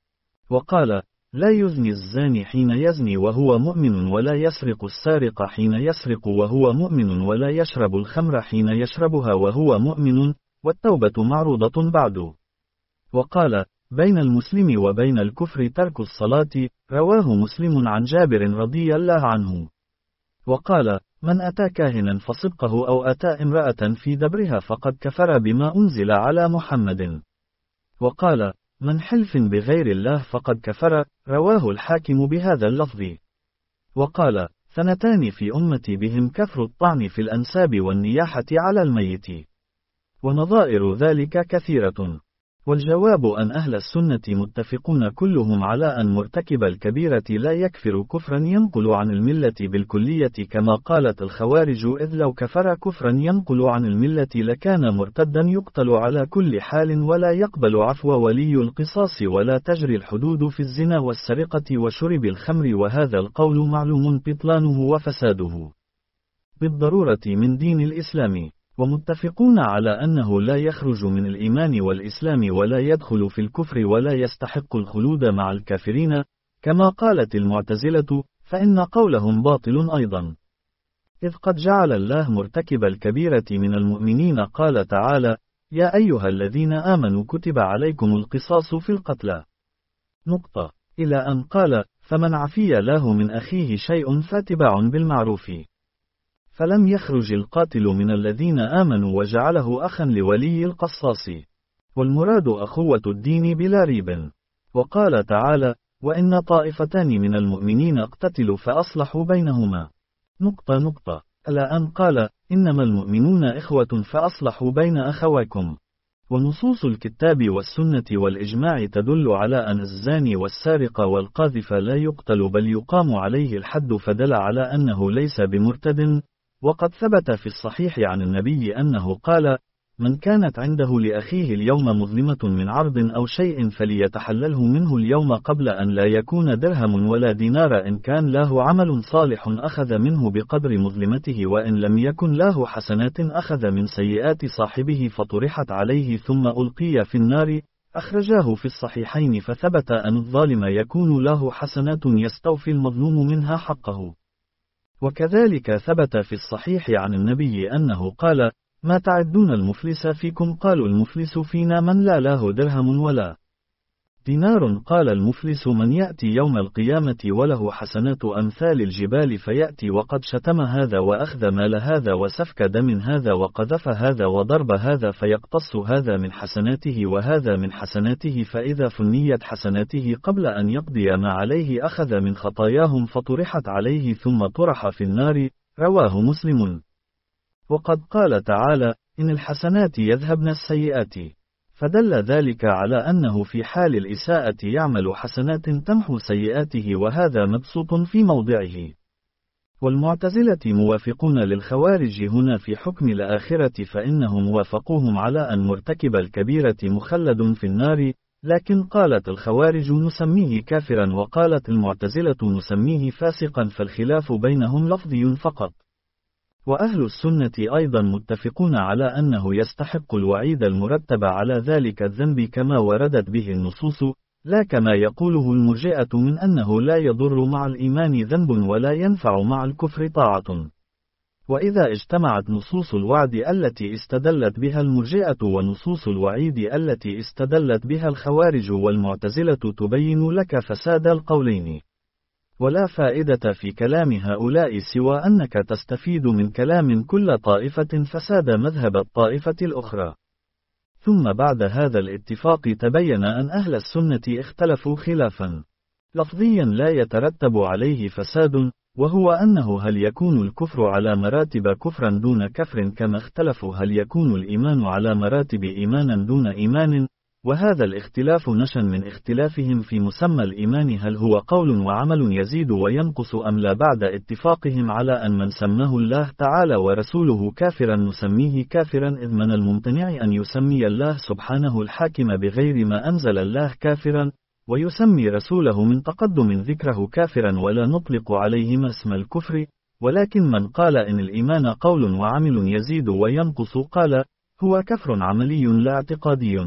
وقال: لا يزني الزاني حين يزني وهو مؤمن، ولا يسرق السارق حين يسرق وهو مؤمن، ولا يشرب الخمر حين يشربها وهو مؤمن، والتوبة معروضة بعد. وقال: بين المسلم وبين الكفر ترك الصلاة، رواه مسلم عن جابر رضي الله عنه. وقال: من أتى كاهنا فصدقه أو أتى امرأة في دبرها فقد كفر بما أنزل على محمد. وقال: من حلف بغير الله فقد كفر، رواه الحاكم بهذا اللفظ. وقال: ثنتان في أمتي بهم كفر الطعن في الأنساب والنياحة على الميت. ونظائر ذلك كثيرة. والجواب أن أهل السنة متفقون كلهم على أن مرتكب الكبيرة لا يكفر كفرا ينقل عن الملة بالكلية، كما قالت الخوارج: إذ لو كفر كفرا ينقل عن الملة لكان مرتدا يقتل على كل حال، ولا يقبل عفو ولي القصاص، ولا تجري الحدود في الزنا والسرقة وشرب الخمر. وهذا القول معلوم بطلانه وفساده بالضرورة من دين الإسلام. ومتفقون على أنه لا يخرج من الإيمان والإسلام، ولا يدخل في الكفر، ولا يستحق الخلود مع الكافرين، كما قالت المعتزلة، فإن قولهم باطل أيضا. إذ قد جعل الله مرتكب الكبيرة من المؤمنين. قال تعالى: يا أيها الذين آمنوا كتب عليكم القصاص في القتلى. نقطة. إلى أن قال: فمن عفي له من أخيه شيء فاتباع بالمعروف. فلم يخرج القاتل من الذين آمنوا وجعله أخا لولي القصاص، والمراد أخوة الدين بلا ريب. وقال تعالى: وإن طائفتان من المؤمنين اقتتلوا فأصلحوا بينهما. نقطة نقطة. ألا أن قال: إنما المؤمنون إخوة فأصلحوا بين أخويكم. ونصوص الكتاب والسنة والإجماع تدل على أن الزاني والسارق والقاذف لا يقتل بل يقام عليه الحد، فدل على أنه ليس بمرتد. وقد ثبت في الصحيح عن النبي أنه قال: من كانت عنده لأخيه اليوم مظلمة من عرض أو شيء فليتحلله منه اليوم قبل أن لا يكون درهم ولا دينار، إن كان له عمل صالح أخذ منه بقدر مظلمته، وإن لم يكن له حسنات أخذ من سيئات صاحبه فطرحت عليه ثم ألقي في النار. أخرجاه في الصحيحين. فثبت أن الظالم يكون له حسنات يستوفي المظلوم منها حقه. وكذلك ثبت في الصحيح عن النبي أنه قال: ما تعدون المفلس فيكم؟ قالوا: المفلس فينا من لا له درهم ولا دينار. قال: المفلس من يأتي يوم القيامة وله حسنات أمثال الجبال، فيأتي وقد شتم هذا وأخذ مال هذا وسفك دم هذا وقذف هذا وضرب هذا، فيقتص هذا من حسناته وهذا من حسناته، فإذا فنيت حسناته قبل أن يقضي ما عليه أخذ من خطاياهم فطرحت عليه ثم طرح في النار. رواه مسلم. وقد قال تعالى: إن الحسنات يذهبن السيئات، فدل ذلك على أنه في حال الإساءة يعمل حسنات تمحو سيئاته، وهذا مبسوط في موضعه. والمعتزلة موافقون للخوارج هنا في حكم الآخرة، فإنهم وافقوهم على أن مرتكب الكبيرة مخلد في النار، لكن قالت الخوارج نسميه كافرا وقالت المعتزلة نسميه فاسقا، فالخلاف بينهم لفظي فقط. وأهل السنة أيضا متفقون على أنه يستحق الوعيد المرتب على ذلك الذنب كما وردت به النصوص، لا كما يقوله المرجئة من أنه لا يضر مع الإيمان ذنب ولا ينفع مع الكفر طاعة. وإذا اجتمعت نصوص الوعد التي استدلت بها المرجئة ونصوص الوعيد التي استدلت بها الخوارج والمعتزلة تبين لك فساد القولين. ولا فائدة في كلام هؤلاء سوى أنك تستفيد من كلام كل طائفة فساد مذهب الطائفة الأخرى. ثم بعد هذا الاتفاق تبين أن أهل السنة اختلفوا خلافا لفظيا لا يترتب عليه فساد، وهو أنه هل يكون الكفر على مراتب كفرا دون كفر، كما اختلفوا هل يكون الإيمان على مراتب إيمانا دون إيمان. وهذا الاختلاف نشأ من اختلافهم في مسمى الإيمان، هل هو قول وعمل يزيد وينقص أم لا، بعد اتفاقهم على أن من سماه الله تعالى ورسوله كافرا نسميه كافرا، إذ من الممتنع أن يسمي الله سبحانه الحاكم بغير ما أنزل الله كافرا، ويسمي رسوله من تقدم ذكره كافرا، ولا نطلق عليهما اسم الكفر. ولكن من قال إن الإيمان قول وعمل يزيد وينقص قال هو كفر عملي لا اعتقادي.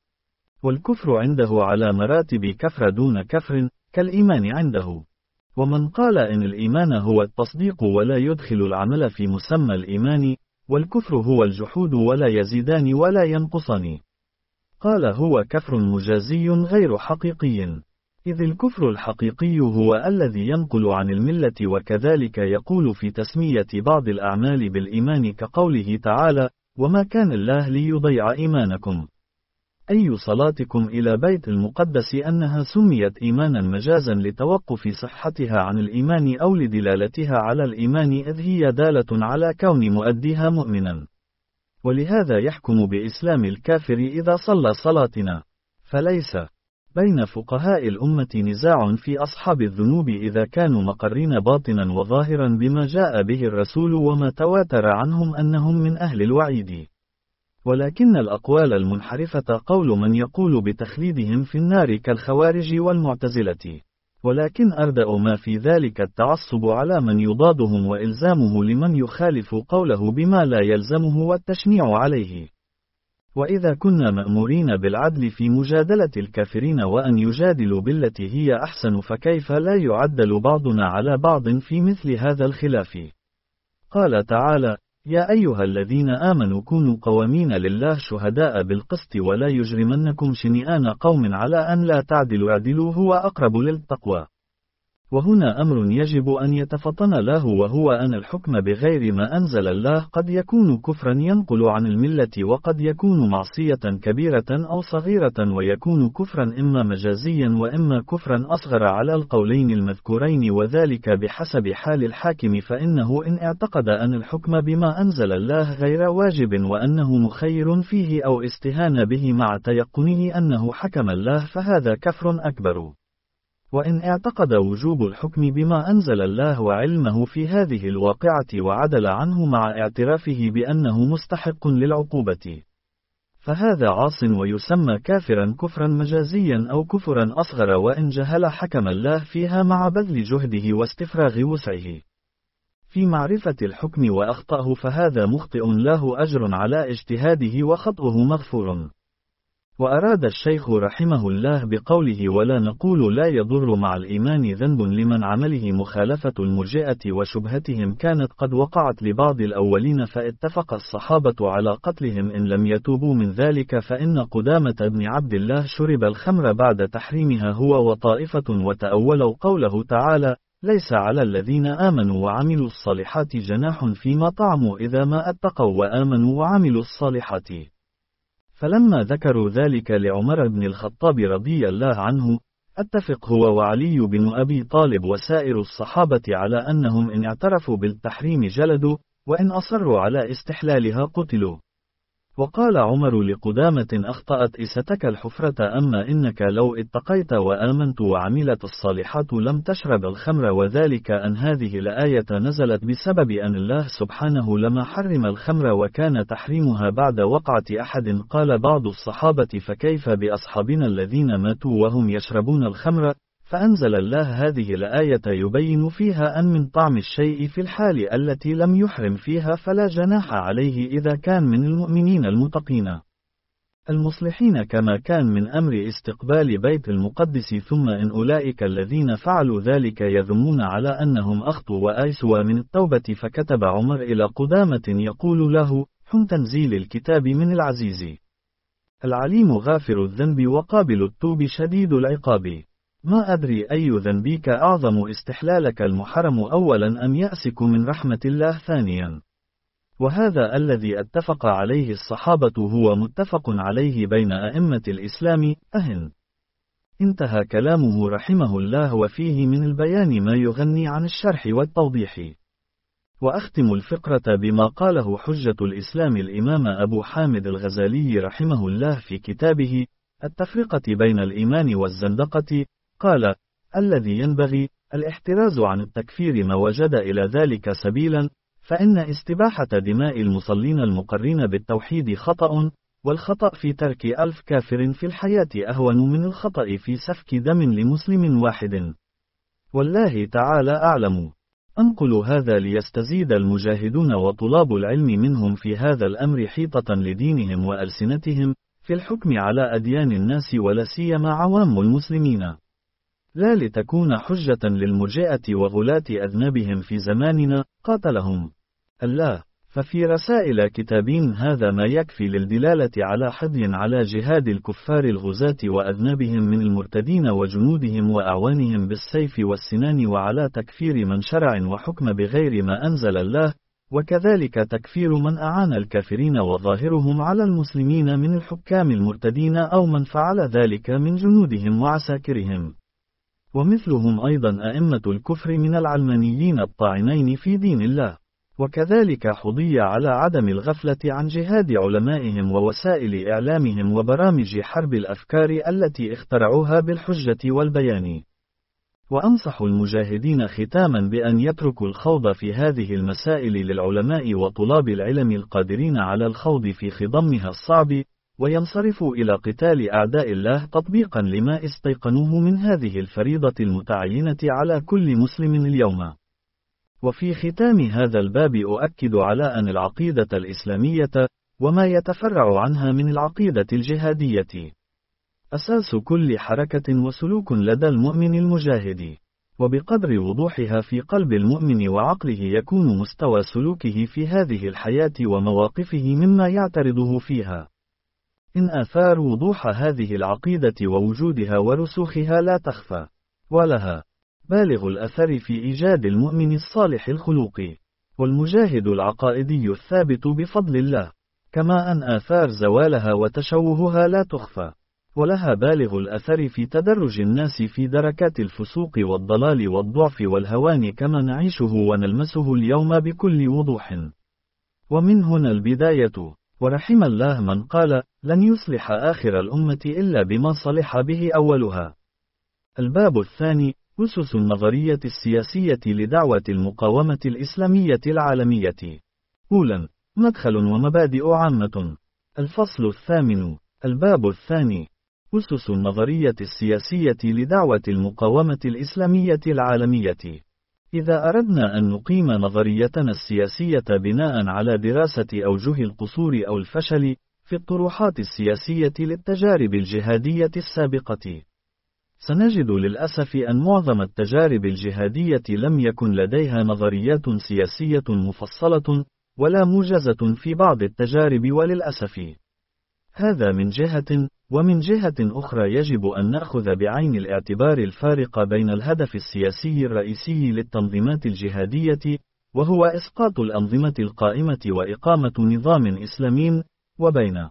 والكفر عنده على مراتب كفر دون كفر كالإيمان عنده. ومن قال إن الإيمان هو التصديق ولا يدخل العمل في مسمى الإيمان، والكفر هو الجحود ولا يزيدان ولا ينقصان، قال هو كفر مجازي غير حقيقي، إذ الكفر الحقيقي هو الذي ينقل عن الملة. وكذلك يقول في تسمية بعض الأعمال بالإيمان كقوله تعالى: وما كان الله ليضيع إيمانكم، أي صلاتكم إلى بيت المقدس، أنها سميت إيمانا مجازا لتوقف صحتها عن الإيمان أو لدلالتها على الإيمان، إذ هي دالة على كون مؤديها مؤمنا. ولهذا يحكم بإسلام الكافر إذا صلى صلاتنا. فليس بين فقهاء الأمة نزاع في أصحاب الذنوب إذا كانوا مقرين باطنا وظاهرا بما جاء به الرسول وما تواتر عنهم أنهم من أهل الوعيد. ولكن الأقوال المنحرفة قول من يقول بتخليدهم في النار كالخوارج والمعتزلة. ولكن أردأ ما في ذلك التعصب على من يضادهم وإلزامه لمن يخالف قوله بما لا يلزمه والتشنيع عليه. وإذا كنا مأمورين بالعدل في مجادلة الكافرين وأن يجادلوا بالتي هي أحسن، فكيف لا يعدل بعضنا على بعض في مثل هذا الخلاف؟ قال تعالى: يا أيها الذين آمنوا كونوا قوامين لله شهداء بالقسط ولا يجرمنكم شنئان قوم على أن لا تعدلوا اعدلوا هو أقرب للتقوى. وهنا أمر يجب أن يتفطن له، وهو أن الحكم بغير ما أنزل الله قد يكون كفرا ينقل عن الملة، وقد يكون معصية كبيرة أو صغيرة، ويكون كفرا إما مجازيا وإما كفرا أصغر على القولين المذكورين، وذلك بحسب حال الحاكم. فإنه إن اعتقد أن الحكم بما أنزل الله غير واجب وأنه مخير فيه أو استهان به مع تيقنه أنه حكم الله فهذا كفر أكبر. وإن اعتقد وجوب الحكم بما أنزل الله وعلمه في هذه الواقعة وعدل عنه مع اعترافه بأنه مستحق للعقوبة، فهذا عاص ويسمى كافرا كفرا مجازيا أو كفرا أصغر وإن جهل حكم الله فيها مع بذل جهده واستفراغ وسعه في معرفة الحكم وأخطأه، فهذا مخطئ له أجر على اجتهاده وخطئه مغفور. وأراد الشيخ رحمه الله بقوله ولا نقول لا يضر مع الإيمان ذنب لمن عمله مخالفة المرجئة وشبهتهم كانت قد وقعت لبعض الأولين، فاتفق الصحابة على قتلهم إن لم يتوبوا من ذلك، فإن قدامة بن عبد الله شرب الخمر بعد تحريمها هو وطائفة، وتأولوا قوله تعالى ليس على الذين آمنوا وعملوا الصالحات جناح فيما طعموا إذا ما اتقوا وآمنوا وعملوا الصالحات. فلما ذكروا ذلك لعمر بن الخطاب رضي الله عنه، اتفق هو وعلي بن أبي طالب وسائر الصحابة على أنهم إن اعترفوا بالتحريم جلدوا، وإن أصروا على استحلالها قتلوا. وقال عمر لقدامة أخطأت إستك الحفرة، أما إنك لو اتقيت وآمنت وعملت الصالحات لم تشرب الخمر، وذلك أن هذه الآية نزلت بسبب أن الله سبحانه لما حرم الخمر وكان تحريمها بعد وقعة أحد. قال بعض الصحابة فكيف بأصحابنا الذين ماتوا وهم يشربون الخمر؟ فأنزل الله هذه الآية يبين فيها أن من طعم الشيء في الحال التي لم يحرم فيها فلا جناح عليه إذا كان من المؤمنين المتقين المصلحين، كما كان من أمر استقبال بيت المقدس. ثم إن أولئك الذين فعلوا ذلك يذمون على أنهم أخطوا وآيسوا من التوبة، فكتب عمر إلى قدامة يقول له حم تنزيل الكتاب من العزيز العليم غافر الذنب وقابل التوب شديد العقاب، ما أدري أي ذنبك أعظم استحلالك المحرم أولا أم يأسك من رحمة الله ثانيا. وهذا الذي اتفق عليه الصحابة هو متفق عليه بين أئمة الإسلام. أهن انتهى كلامه رحمه الله، وفيه من البيان ما يغني عن الشرح والتوضيح. وأختم الفقرة بما قاله حجة الإسلام الإمام أبو حامد الغزالي رحمه الله في كتابه التفرقة بين الإيمان والزندقة. قال الذي ينبغي الاحتراز عن التكفير ما وجد إلى ذلك سبيلا، فإن استباحة دماء المصلين المقرين بالتوحيد خطأ، والخطأ في ترك ألف كافر في الحياة أهون من الخطأ في سفك دم لمسلم واحد. والله تعالى أعلم. أنقل هذا ليستزيد المجاهدون وطلاب العلم منهم في هذا الأمر حيطة لدينهم وألسنتهم في الحكم على أديان الناس ولا سيما عوام المسلمين، لا لتكون حجة للمرجئة وغلاة أذنابهم في زماننا قاتلهم الله. ففي رسائل كتابين هذا ما يكفي للدلالة على حض على جهاد الكفار الغزاة وأذنابهم من المرتدين وجنودهم وأعوانهم بالسيف والسنان، وعلى تكفير من شرع وحكم بغير ما أنزل الله، وكذلك تكفير من أعان الكافرين وظاهرهم على المسلمين من الحكام المرتدين أو من فعل ذلك من جنودهم وعساكرهم. ومثلهم أيضا أئمة الكفر من العلمانيين الطاعنين في دين الله. وكذلك حضي على عدم الغفلة عن جهاد علمائهم ووسائل إعلامهم وبرامج حرب الأفكار التي اخترعوها بالحجة والبيان. وأنصح المجاهدين ختاما بأن يتركوا الخوض في هذه المسائل للعلماء وطلاب العلم القادرين على الخوض في خضمها الصعب، وينصرفوا إلى قتال أعداء الله تطبيقا لما استيقنوه من هذه الفريضة المتعينة على كل مسلم اليوم. وفي ختام هذا الباب أؤكد على أن العقيدة الإسلامية وما يتفرع عنها من العقيدة الجهادية أساس كل حركة وسلوك لدى المؤمن المجاهد، وبقدر وضوحها في قلب المؤمن وعقله يكون مستوى سلوكه في هذه الحياة ومواقفه مما يعترضه فيها. إن آثار وضوح هذه العقيدة ووجودها ورسوخها لا تخفى، ولها بالغ الأثر في إيجاد المؤمن الصالح الخلوق والمجاهد العقائدي الثابت بفضل الله، كما أن آثار زوالها وتشوهها لا تخفى، ولها بالغ الأثر في تدرج الناس في دركات الفسوق والضلال والضعف والهوان كما نعيشه ونلمسه اليوم بكل وضوح. ومن هنا البداية. ورحم الله من قال لن يصلح آخر الأمة إلا بما صلح به أولها. الباب الثاني أسس النظرية السياسية لدعوة المقاومة الإسلامية العالمية. أولاً، مدخل ومبادئ عامة. الفصل الثامن. الباب الثاني. أسس النظرية السياسية لدعوة المقاومة الإسلامية العالمية. إذا أردنا أن نقيم نظريتنا السياسية بناء على دراسة أوجه القصور أو الفشل في الطروحات السياسية للتجارب الجهادية السابقة، سنجد للأسف أن معظم التجارب الجهادية لم يكن لديها نظريات سياسية مفصلة ولا موجزة في بعض التجارب، وللأسف هذا من جهة، ومن جهة أخرى يجب أن نأخذ بعين الاعتبار الفارق بين الهدف السياسي الرئيسي للتنظيمات الجهادية، وهو إسقاط الأنظمة القائمة وإقامة نظام إسلامي، وبين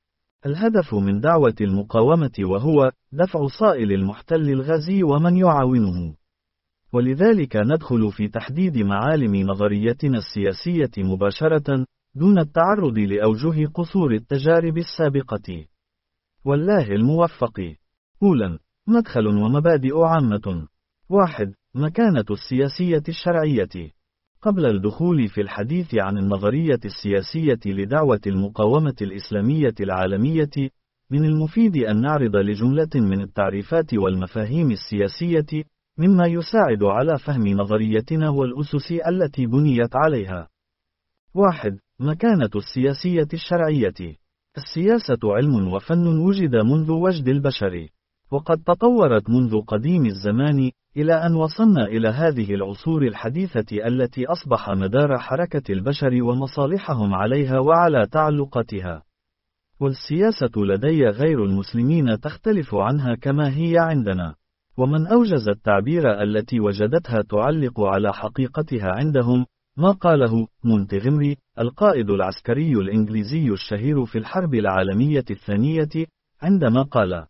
الهدف من دعوة المقاومة وهو دفع صائل المحتل الغازي ومن يعاونه. ولذلك ندخل في تحديد معالم نظريتنا السياسية مباشرة دون التعرض لأوجه قصور التجارب السابقة. والله الموفق. أولاً، مدخل ومبادئ عامة. واحد. مكانة السياسية الشرعية. قبل الدخول في الحديث عن النظرية السياسية لدعوة المقاومة الإسلامية العالمية، من المفيد أن نعرض لجملة من التعريفات والمفاهيم السياسية مما يساعد على فهم نظريتنا والأسس التي بنيت عليها. واحد. مكانة السياسية الشرعية. السياسة علم وفن وجد منذ وجد البشر، وقد تطورت منذ قديم الزمان إلى أن وصلنا إلى هذه العصور الحديثة التي أصبح مدار حركة البشر ومصالحهم عليها وعلى تعلقاتها. والسياسة لدي غير المسلمين تختلف عنها كما هي عندنا، ومن أوجز التعبير التي وجدتها تعلق على حقيقتها عندهم ما قاله مونتغمري القائد العسكري الإنجليزي الشهير في الحرب العالمية الثانية، عندما قال: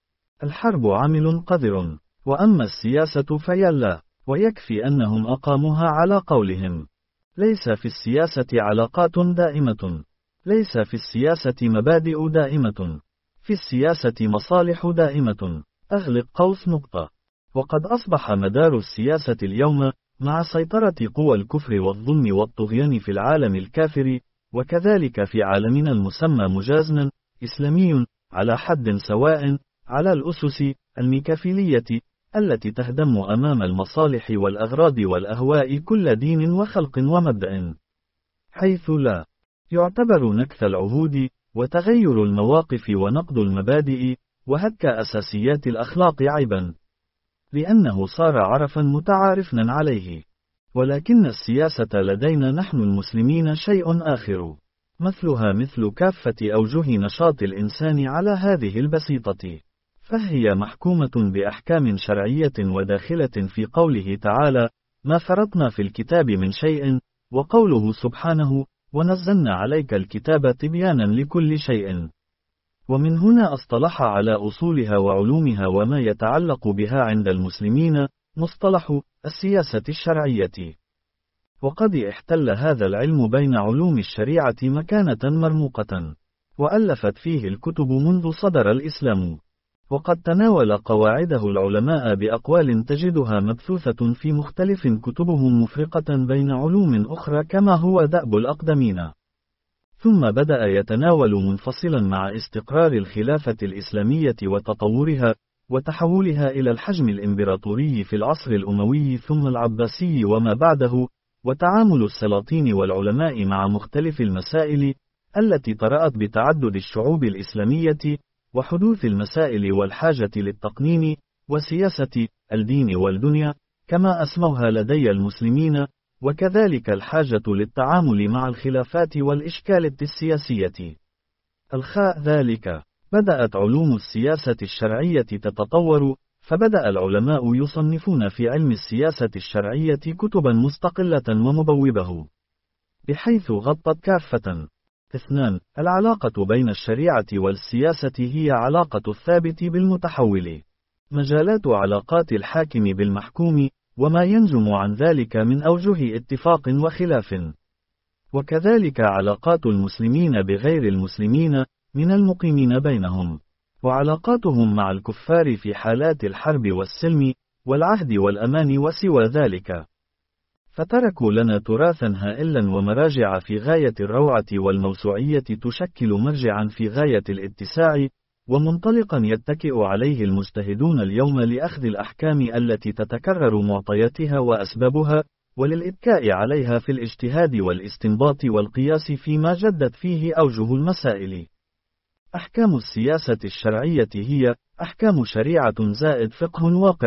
الحرب عامل قذر، وأما السياسة فيلا. ويكفي أنهم أقاموها على قولهم: ليس في السياسة علاقات دائمة، ليس في السياسة مبادئ دائمة، في السياسة مصالح دائمة. أغلق قوس نقطة. وقد أصبح مدار السياسة اليوم مع سيطرة قوى الكفر والظلم والطغيان في العالم الكافر، وكذلك في عالمنا المسمى مجازنا إسلامي، على حد سواء على الأسس الميكافيلية التي تهدم أمام المصالح والأغراض والأهواء كل دين وخلق ومبدأ، حيث لا يعتبر نكث العهود وتغير المواقف ونقض المبادئ وهتك أساسيات الأخلاق عيبا، لأنه صار عرفا متعارفنا عليه. ولكن السياسة لدينا نحن المسلمين شيء آخر، مثلها مثل كافة أوجه نشاط الإنسان على هذه البسيطة، فهي محكومة بأحكام شرعية وداخلة في قوله تعالى: ما فرطنا في الكتاب من شيء، وقوله سبحانه: ونزلنا عليك الكتاب تبيانا لكل شيء. ومن هنا اصطلح على أصولها وعلومها وما يتعلق بها عند المسلمين مصطلح السياسة الشرعية. وقد احتل هذا العلم بين علوم الشريعة مكانة مرموقة، وألفت فيه الكتب منذ صدر الإسلام، وقد تناول قواعده العلماء بأقوال تجدها مبثوثة في مختلف كتبهم مفرقة بين علوم أخرى كما هو دأب الأقدمين. ثم بدأ يتناول منفصلا مع استقرار الخلافة الإسلامية وتطورها وتحولها إلى الحجم الإمبراطوري في العصر الأموي ثم العباسي وما بعده، وتعامل السلاطين والعلماء مع مختلف المسائل التي طرأت بتعدد الشعوب الإسلامية، وحدوث المسائل والحاجة للتقنين، وسياسة الدين والدنيا كما أسموها لدي المسلمين، وكذلك الحاجة للتعامل مع الخلافات والإشكال السياسية. الخاء ذلك بدأت علوم السياسة الشرعية تتطور، فبدأ العلماء يصنفون في علم السياسة الشرعية كتبا مستقلة ومبوبه، بحيث غطت كافة. اثنان. العلاقة بين الشريعة والسياسة هي علاقة الثابت بالمتحول، مجالات علاقات الحاكم بالمحكوم، وما ينجم عن ذلك من أوجه اتفاق وخلاف، وكذلك علاقات المسلمين بغير المسلمين من المقيمين بينهم، وعلاقاتهم مع الكفار في حالات الحرب والسلم والعهد والأمان وسوى ذلك. فتركوا لنا تراثا هائلا ومراجع في غاية الروعة والموسوعية تشكل مرجعا في غاية الاتساع، ومنطلقا يتكئ عليه المجتهدون اليوم لأخذ الأحكام التي تتكرر معطياتها وأسبابها، وللإتكاء عليها في الاجتهاد والاستنباط والقياس فيما جدت فيه أوجه المسائل. أحكام السياسة الشرعية هي أحكام شريعة زائد فقه واقع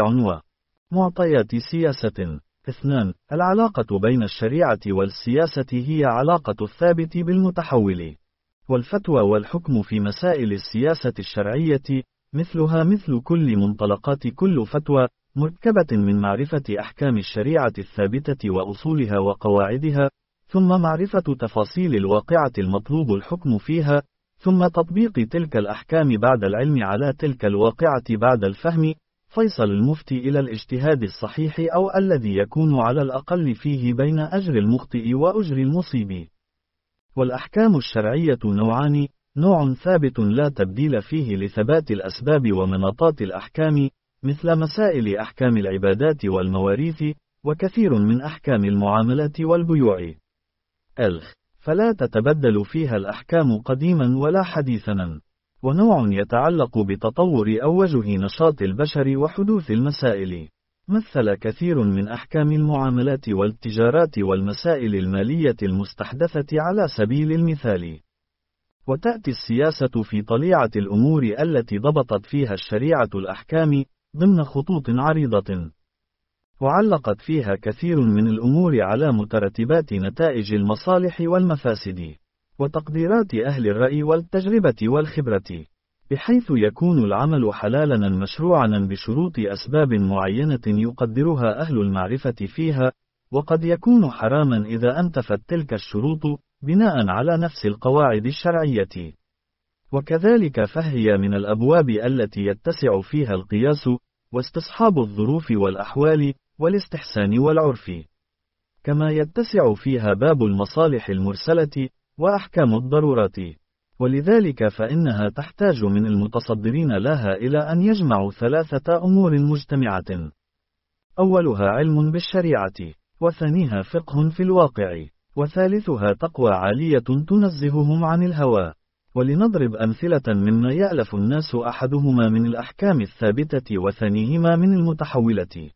ومعطيات سياسة. اثنان. العلاقة بين الشريعة والسياسة هي علاقة الثابت بالمتحول. والفتوى والحكم في مسائل السياسة الشرعية مثلها مثل كل منطلقات كل فتوى مركبة من معرفة أحكام الشريعة الثابتة وأصولها وقواعدها، ثم معرفة تفاصيل الواقعة المطلوب الحكم فيها، ثم تطبيق تلك الأحكام بعد العلم على تلك الواقعة بعد الفهم، فيصل المفتي إلى الاجتهاد الصحيح أو الذي يكون على الأقل فيه بين أجر المخطئ وأجر المصيب. والأحكام الشرعية نوعان: نوع ثابت لا تبديل فيه لثبات الأسباب ومناطات الأحكام، مثل مسائل أحكام العبادات والمواريث، وكثير من أحكام المعاملات والبيوع. ألخ فلا تتبدل فيها الأحكام قديما ولا حديثا. ونوع يتعلق بتطور أو وجه نشاط البشر وحدوث المسائل، مثل كثير من أحكام المعاملات والتجارات والمسائل المالية المستحدثة على سبيل المثال. وتأتي السياسة في طليعة الأمور التي ضبطت فيها الشريعة الأحكام ضمن خطوط عريضة، وعلقت فيها كثير من الأمور على مترتبات نتائج المصالح والمفاسد، وتقديرات أهل الرأي والتجربة والخبرة، بحيث يكون العمل حلالا مشروعا بشروط أسباب معينة يقدرها أهل المعرفة فيها، وقد يكون حراما إذا أنتفت تلك الشروط بناء على نفس القواعد الشرعية. وكذلك فهي من الأبواب التي يتسع فيها القياس واستصحاب الظروف والأحوال والاستحسان والعرف، كما يتسع فيها باب المصالح المرسلة وأحكام الضرورات. ولذلك فإنها تحتاج من المتصدرين لها إلى أن يجمعوا ثلاثة أمور مجتمعة: أولها علم بالشريعة، وثانيها فقه في الواقع، وثالثها تقوى عالية تنزههم عن الهوى. ولنضرب أمثلة مما يألف الناس أحدهما من الأحكام الثابتة وثانيهما من المتحولة.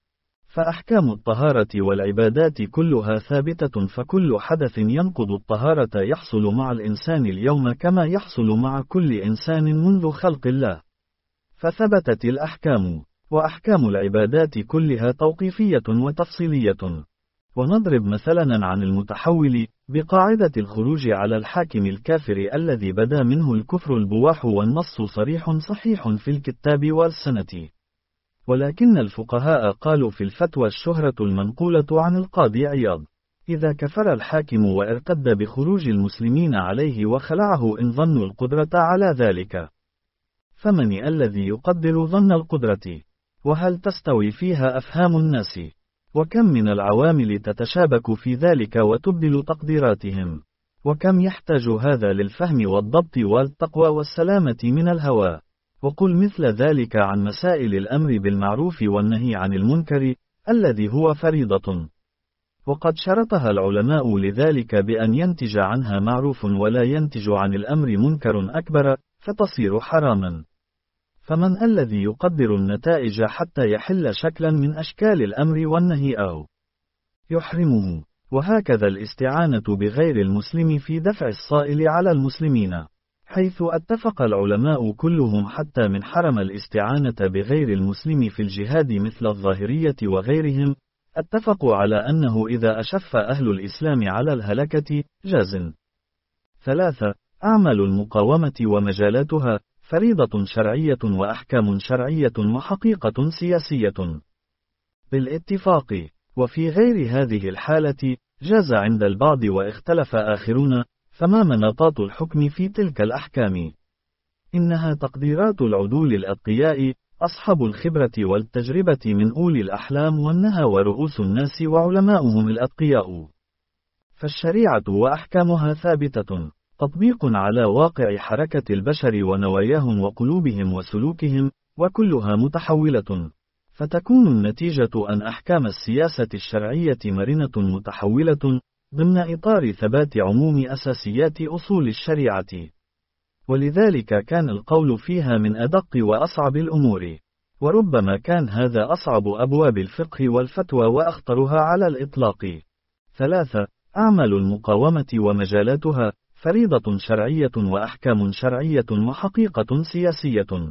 فأحكام الطهارة والعبادات كلها ثابتة، فكل حدث ينقض الطهارة يحصل مع الإنسان اليوم كما يحصل مع كل إنسان منذ خلق الله، فثبتت الأحكام. وأحكام العبادات كلها توقيفية وتفصيلية. ونضرب مثلا عن المتحول بقاعدة الخروج على الحاكم الكافر الذي بدا منه الكفر البواح، والنص صريح صحيح في الكتاب والسنة. ولكن الفقهاء قالوا في الفتوى الشهرة المنقولة عن القاضي عياض: إذا كفر الحاكم وارتد بخروج المسلمين عليه وخلعه إن ظنوا القدرة على ذلك، فمن الذي يقدر ظن القدرة؟ وهل تستوي فيها أفهام الناس؟ وكم من العوامل تتشابك في ذلك وتبدل تقديراتهم؟ وكم يحتاج هذا للفهم والضبط والتقوى والسلامة من الهوى؟ وقل مثل ذلك عن مسائل الأمر بالمعروف والنهي عن المنكر الذي هو فريضة، وقد شرطها العلماء لذلك بأن ينتج عنها معروف ولا ينتج عن الأمر منكر أكبر فتصير حراما. فمن الذي يقدر النتائج حتى يحل شكلا من أشكال الأمر والنهي أو يحرمه؟ وهكذا الاستعانة بغير المسلم في دفع الصائل على المسلمين، حيث اتفق العلماء كلهم حتى من حرم الاستعانة بغير المسلم في الجهاد مثل الظاهرية وغيرهم، اتفقوا على أنه إذا أشف أهل الإسلام على الهلكة جاز. ثلاثة. أعمال المقاومة ومجالاتها فريضة شرعية وأحكام شرعية وحقيقة سياسية بالاتفاق. وفي غير هذه الحالة جاز عند البعض واختلف آخرون، فما مناطات الحكم في تلك الأحكام؟ إنها تقديرات العدول الأتقياء أصحاب الخبرة والتجربة من أولي الأحلام والنهى ورؤوس الناس وعلماؤهم الأتقياء. فالشريعة وأحكامها ثابتة، تطبيق على واقع حركة البشر ونواياهم وقلوبهم وسلوكهم، وكلها متحولة، فتكون النتيجة أن أحكام السياسة الشرعية مرنة متحولة، ضمن إطار ثبات عموم أساسيات أصول الشريعة. ولذلك كان القول فيها من أدق وأصعب الأمور، وربما كان هذا أصعب أبواب الفقه والفتوى وأخطرها على الإطلاق. ثلاثة. أعمال المقاومة ومجالاتها، فريضة شرعية وأحكام شرعية وحقيقة سياسية.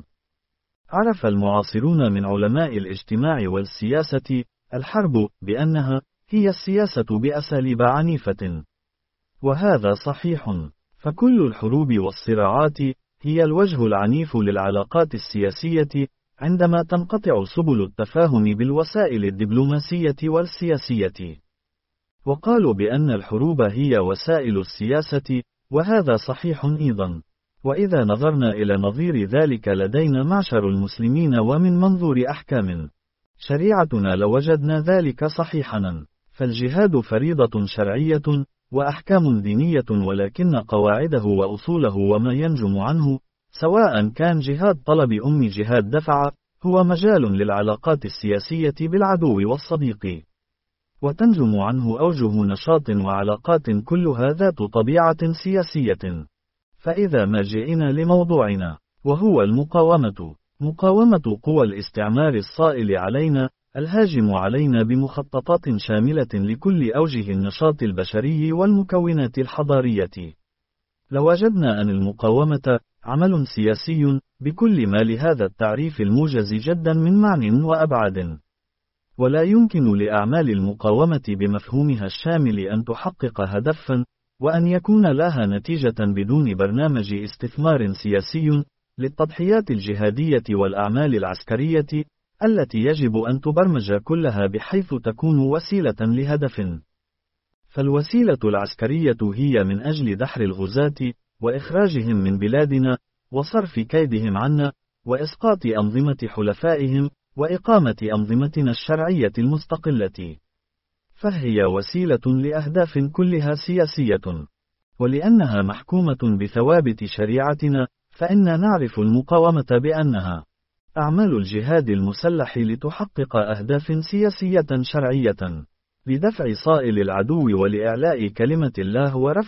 عرف المعاصرون من علماء الاجتماع والسياسة الحرب بأنها هي السياسة بأساليب عنيفة، وهذا صحيح، فكل الحروب والصراعات هي الوجه العنيف للعلاقات السياسية، عندما تنقطع سبل التفاهم بالوسائل الدبلوماسية والسياسية. وقالوا بأن الحروب هي وسائل السياسة، وهذا صحيح أيضا. وإذا نظرنا إلى نظير ذلك لدينا معشر المسلمين ومن منظور أحكام شريعتنا لوجدنا ذلك صحيحا، فالجهاد فريضة شرعية وأحكام دينية، ولكن قواعده وأصوله وما ينجم عنه، سواء كان جهاد طلب أم جهاد دفع، هو مجال للعلاقات السياسية بالعدو والصديق، وتنجم عنه أوجه نشاط وعلاقات كلها ذات طبيعة سياسية. فإذا ما جئنا لموضوعنا، وهو المقاومة، مقاومة قوى الاستعمار الصائل علينا، الهاجم علينا بمخططات شاملة لكل أوجه النشاط البشري والمكونات الحضارية، لوجدنا أن المقاومة عمل سياسي بكل ما لهذا التعريف الموجز جدا من معنى وأبعاد. ولا يمكن لأعمال المقاومة بمفهومها الشامل أن تحقق هدفا، وأن يكون لها نتيجة بدون برنامج استثمار سياسي للتضحيات الجهادية والأعمال العسكرية، التي يجب أن تبرمج كلها بحيث تكون وسيلة لهدف. فالوسيلة العسكرية هي من أجل دحر الغزاة، وإخراجهم من بلادنا، وصرف كيدهم عنا، وإسقاط أنظمة حلفائهم، وإقامة أنظمتنا الشرعية المستقلة. فهي وسيلة لأهداف كلها سياسية. ولأنها محكومة بثوابت شريعتنا، فإننا نعرف المقاومة بأنها أعمال الجهاد المسلح لتحقق أهداف سياسية شرعية، لدفع صائل العدو ولإعلاء كلمة الله ورفع